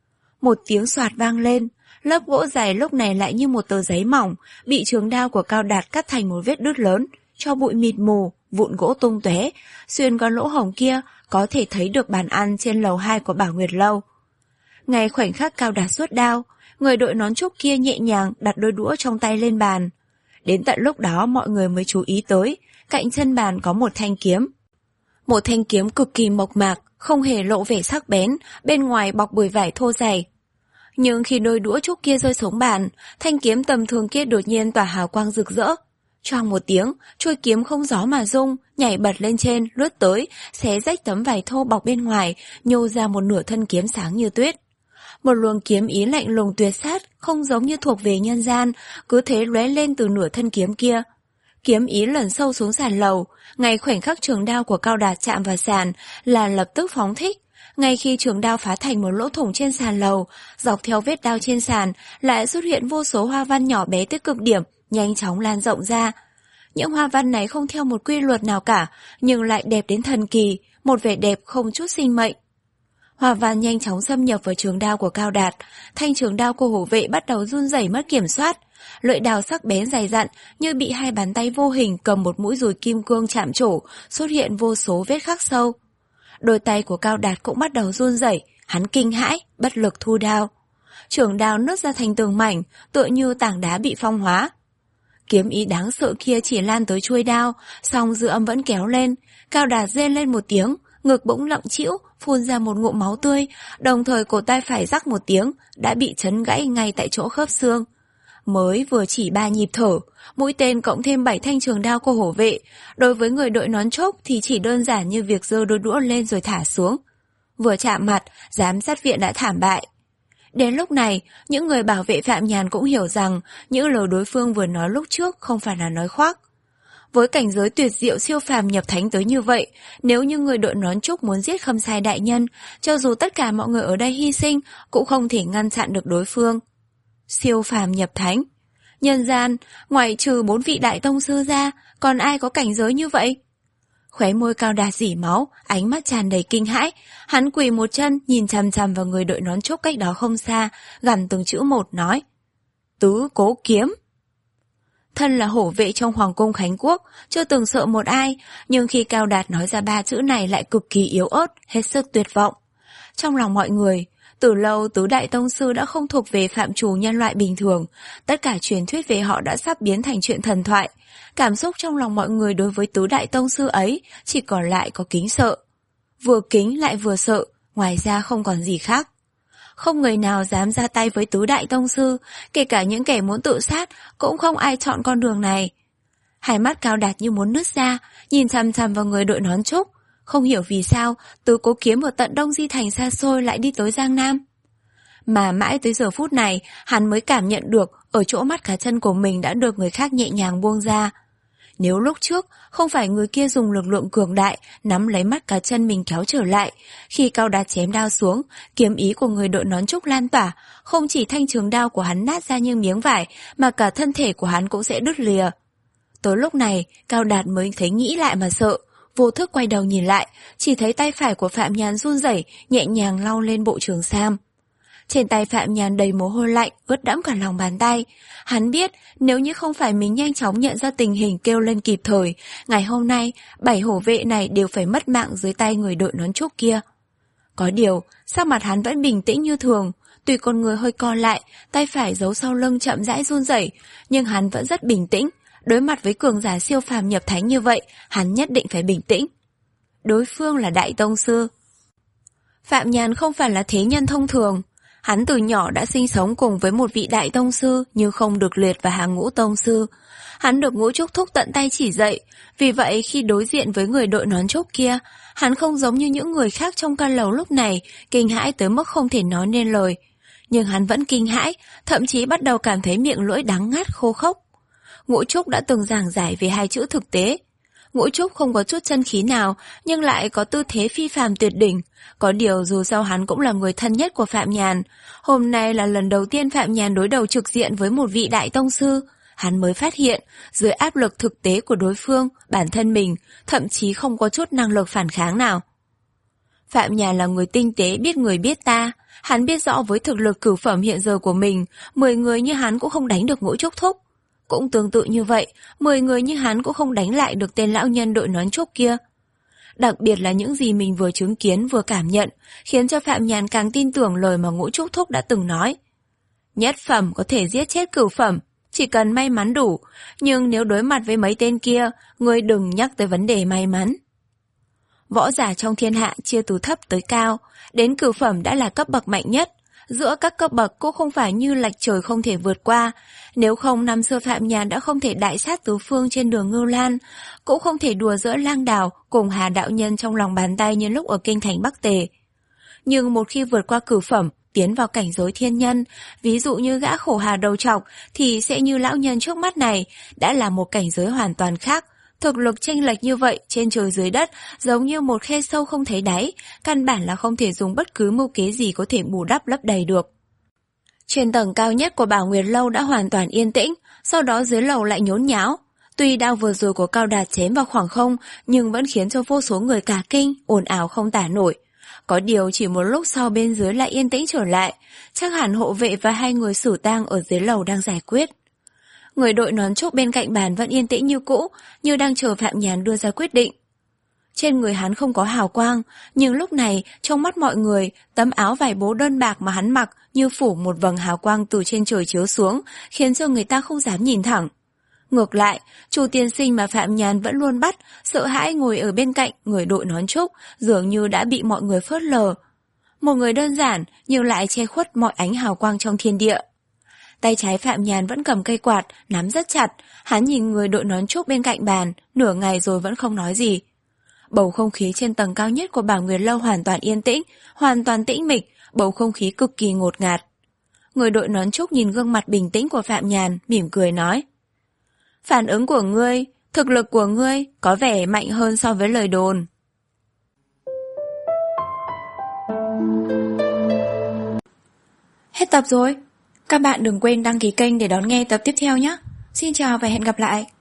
Một tiếng xoạt vang lên, lớp gỗ dày lúc này lại như một tờ giấy mỏng, bị trường đao của Cao Đạt cắt thành một vết đứt lớn, cho bụi mịt mù, vụn gỗ tung tóe, xuyên qua lỗ hổng kia có thể thấy được bàn ăn trên lầu hai của Bảo Nguyệt Lâu. Ngay khoảnh khắc Cao Đạt xuất đao, người đội nón trúc kia nhẹ nhàng đặt đôi đũa trong tay lên bàn. Đến tận lúc đó mọi người mới chú ý tới, cạnh chân bàn có một thanh kiếm. Một thanh kiếm cực kỳ mộc mạc, không hề lộ vẻ sắc bén, bên ngoài bọc bởi vải thô dày. Nhưng khi đôi đũa trúc kia rơi xuống bàn, thanh kiếm tầm thường kia đột nhiên tỏa hào quang rực rỡ. Choang một tiếng, chuôi kiếm không gió mà rung, nhảy bật lên trên, lướt tới, xé rách tấm vải thô bọc bên ngoài, nhô ra một nửa thân kiếm sáng như tuyết. Một luồng kiếm ý lạnh lùng tuyệt sát, không giống như thuộc về nhân gian, cứ thế lóe lên từ nửa thân kiếm kia. Kiếm ý lẩn sâu xuống sàn lầu, ngay khoảnh khắc trường đao của Cao Đạt chạm vào sàn là lập tức phóng thích. Ngay khi trường đao phá thành một lỗ thủng trên sàn lầu, dọc theo vết đao trên sàn lại xuất hiện vô số hoa văn nhỏ bé tới cực điểm, nhanh chóng lan rộng ra. Những hoa văn này không theo một quy luật nào cả, nhưng lại đẹp đến thần kỳ, một vẻ đẹp không chút sinh mệnh. Hoa văn nhanh chóng xâm nhập vào trường đao của Cao Đạt, thanh trường đao của hổ vệ bắt đầu run rẩy mất kiểm soát. Lưỡi đao sắc bén dày dặn như bị hai bàn tay vô hình cầm một mũi dùi kim cương chạm trổ, xuất hiện vô số vết khắc sâu. Đôi tay của Cao Đạt cũng bắt đầu run rẩy, hắn kinh hãi, bất lực thu đao. trường đao nứt ra thành từng mảnh, tựa như tảng đá bị phong hóa. Kiếm ý đáng sợ kia chỉ lan tới chuôi đao, song dư âm vẫn kéo lên. Cao Đạt rên lên một tiếng, ngực bỗng lặng trĩu, phun ra một ngụm máu tươi, đồng thời cổ tay phải rắc một tiếng, đã bị chấn gãy ngay tại chỗ khớp xương. Mới vừa chỉ ba nhịp thở, mũi tên cộng thêm bảy thanh trường đao của hổ vệ, đối với người đội nón trúc thì chỉ đơn giản như việc giơ đôi đũa lên rồi thả xuống. Vừa chạm mặt, giám sát viện đã thảm bại. Đến lúc này, những người bảo vệ Phạm Nhàn cũng hiểu rằng những lời đối phương vừa nói lúc trước không phải là nói khoác. Với cảnh giới tuyệt diệu siêu phàm nhập thánh tới như vậy, nếu như người đội nón trúc muốn giết Khâm Sai đại nhân, cho dù tất cả mọi người ở đây hy sinh, cũng không thể ngăn chặn được đối phương. Siêu phàm nhập thánh. Nhân gian, ngoại trừ bốn vị đại tông sư ra, còn ai có cảnh giới như vậy? Khóe môi Cao Đạt rỉ máu, ánh mắt tràn đầy kinh hãi. Hắn quỳ một chân, nhìn chằm chằm vào người đội nón trúc cách đó không xa, gằn từng chữ một nói: Tứ Cố Kiếm. Thân là hổ vệ trong Hoàng cung Khánh Quốc, chưa từng sợ một ai, nhưng khi Cao Đạt nói ra ba chữ này lại cực kỳ yếu ớt, hết sức tuyệt vọng. Trong lòng mọi người, từ lâu tứ đại tông sư đã không thuộc về phạm trù nhân loại bình thường, tất cả truyền thuyết về họ đã sắp biến thành chuyện thần thoại. Cảm xúc trong lòng mọi người đối với tứ đại tông sư ấy chỉ còn lại có kính sợ. Vừa kính lại vừa sợ, ngoài ra không còn gì khác. Không người nào dám ra tay với tứ đại tông sư, kể cả những kẻ muốn tự sát cũng không ai chọn con đường này. Hai mắt Cao Đạt như muốn nứt ra, nhìn chằm chằm vào người đội nón trúc. Không hiểu vì sao Tứ Cố Kiếm ở tận Đông Di Thành xa xôi lại đi tới Giang Nam. Mà mãi tới giờ phút này, hắn mới cảm nhận được ở chỗ mắt cá chân của mình đã được người khác nhẹ nhàng buông ra. Nếu lúc trước không phải người kia dùng lực lượng cường đại nắm lấy mắt cá chân mình kéo trở lại, khi Cao Đạt chém đao xuống, kiếm ý của người đội nón trúc lan tỏa, không chỉ thanh trường đao của hắn nát ra như miếng vải, mà cả thân thể của hắn cũng sẽ đứt lìa. Tới lúc này, Cao Đạt mới thấy nghĩ lại mà sợ, vô thức quay đầu nhìn lại, chỉ thấy tay phải của Phạm Nhàn run rẩy, nhẹ nhàng lau lên bộ trường sam. Trên tay Phạm Nhàn đầy mồ hôi lạnh, ướt đẫm cả lòng bàn tay. Hắn biết nếu như không phải mình nhanh chóng nhận ra tình hình kêu lên kịp thời, ngày hôm nay bảy hổ vệ này đều phải mất mạng dưới tay người đội nón trúc kia. Có điều, sắc mặt hắn vẫn bình tĩnh như thường, tuy con người hơi co lại, tay phải giấu sau lưng chậm rãi run rẩy, nhưng hắn vẫn rất bình tĩnh. Đối mặt với cường giả siêu phàm nhập thánh như vậy, hắn nhất định phải bình tĩnh. Đối phương là đại tông sư. Phạm Nhàn không phải là thế nhân thông thường. Hắn từ nhỏ đã sinh sống cùng với một vị đại tông sư nhưng không được liệt vào hàng ngũ tông sư. Hắn được Ngũ Trúc Thúc tận tay chỉ dạy, vì vậy khi đối diện với người đội nón trúc kia, hắn không giống như những người khác trong căn lầu lúc này, kinh hãi tới mức không thể nói nên lời. Nhưng hắn vẫn kinh hãi, thậm chí bắt đầu cảm thấy miệng lưỡi đắng ngắt khô khốc. Ngũ Trúc đã từng giảng giải về hai chữ thực tế. Ngũ Trúc không có chút chân khí nào, nhưng lại có tư thế phi phàm tuyệt đỉnh. Có điều dù sao hắn cũng là người thân nhất của Phạm Nhàn. Hôm nay là lần đầu tiên Phạm Nhàn đối đầu trực diện với một vị đại tông sư. Hắn mới phát hiện, dưới áp lực thực tế của đối phương, bản thân mình thậm chí không có chút năng lực phản kháng nào. Phạm Nhàn là người tinh tế, biết người biết ta. Hắn biết rõ với thực lực cửu phẩm hiện giờ của mình, mười người như hắn cũng không đánh được Ngũ Trúc Thúc. Cũng tương tự như vậy, mười người như hắn cũng không đánh lại được tên lão nhân đội nón trúc kia. Đặc biệt là những gì mình vừa chứng kiến vừa cảm nhận, khiến cho Phạm Nhàn càng tin tưởng lời mà Ngũ Trúc Thúc đã từng nói. Nhất phẩm có thể giết chết cửu phẩm, chỉ cần may mắn đủ, nhưng nếu đối mặt với mấy tên kia, ngươi đừng nhắc tới vấn đề may mắn. Võ giả trong thiên hạ chia từ thấp tới cao, đến cửu phẩm đã là cấp bậc mạnh nhất. Giữa các cấp bậc cũng không phải như lạch trời không thể vượt qua. Nếu không năm xưa Phạm Nhàn đã không thể đại sát tứ phương trên đường Ngưu Lan, cũng không thể đùa giữa Lang Đào cùng Hà đạo nhân trong lòng bàn tay như lúc ở kinh thành Bắc Tề. Nhưng một khi vượt qua cửu phẩm, tiến vào cảnh giới thiên nhân, ví dụ như gã khổ hà đầu trọc, thì sẽ như lão nhân trước mắt này, đã là một cảnh giới hoàn toàn khác. Thực lực chênh lệch như vậy trên trời dưới đất giống như một khe sâu không thấy đáy, căn bản là không thể dùng bất cứ mưu kế gì có thể bù đắp lấp đầy được. Trên tầng cao nhất của Bảo Nguyệt Lâu đã hoàn toàn yên tĩnh, sau đó dưới lầu lại nhốn nháo. Tuy đao vừa rồi của Cao Đạt chém vào khoảng không, nhưng vẫn khiến cho vô số người cả kinh, ồn ào không tả nổi. Có điều chỉ một lúc sau bên dưới lại yên tĩnh trở lại, chắc hẳn hộ vệ và hai người xử tang ở dưới lầu đang giải quyết. Người đội nón trúc bên cạnh bàn vẫn yên tĩnh như cũ, như đang chờ Phạm Nhàn đưa ra quyết định. Trên người hắn không có hào quang, nhưng lúc này trong mắt mọi người, tấm áo vải bố đơn bạc mà hắn mặc như phủ một vầng hào quang từ trên trời chiếu xuống, khiến cho người ta không dám nhìn thẳng. Ngược lại, Chu tiên sinh mà Phạm Nhàn vẫn luôn bắt, sợ hãi ngồi ở bên cạnh người đội nón trúc, dường như đã bị mọi người phớt lờ. Một người đơn giản nhưng lại che khuất mọi ánh hào quang trong thiên địa. Tay trái Phạm Nhàn vẫn cầm cây quạt, nắm rất chặt, hắn nhìn người đội nón trúc bên cạnh bàn, nửa ngày rồi vẫn không nói gì. Bầu không khí trên tầng cao nhất của Bảo Nguyệt Lâu hoàn toàn yên tĩnh, hoàn toàn tĩnh mịch, bầu không khí cực kỳ ngột ngạt. Người đội nón trúc nhìn gương mặt bình tĩnh của Phạm Nhàn, mỉm cười nói. Phản ứng của ngươi, thực lực của ngươi có vẻ mạnh hơn so với lời đồn. Hết tập rồi. Các bạn đừng quên đăng ký kênh để đón nghe tập tiếp theo nhé. Xin chào và hẹn gặp lại.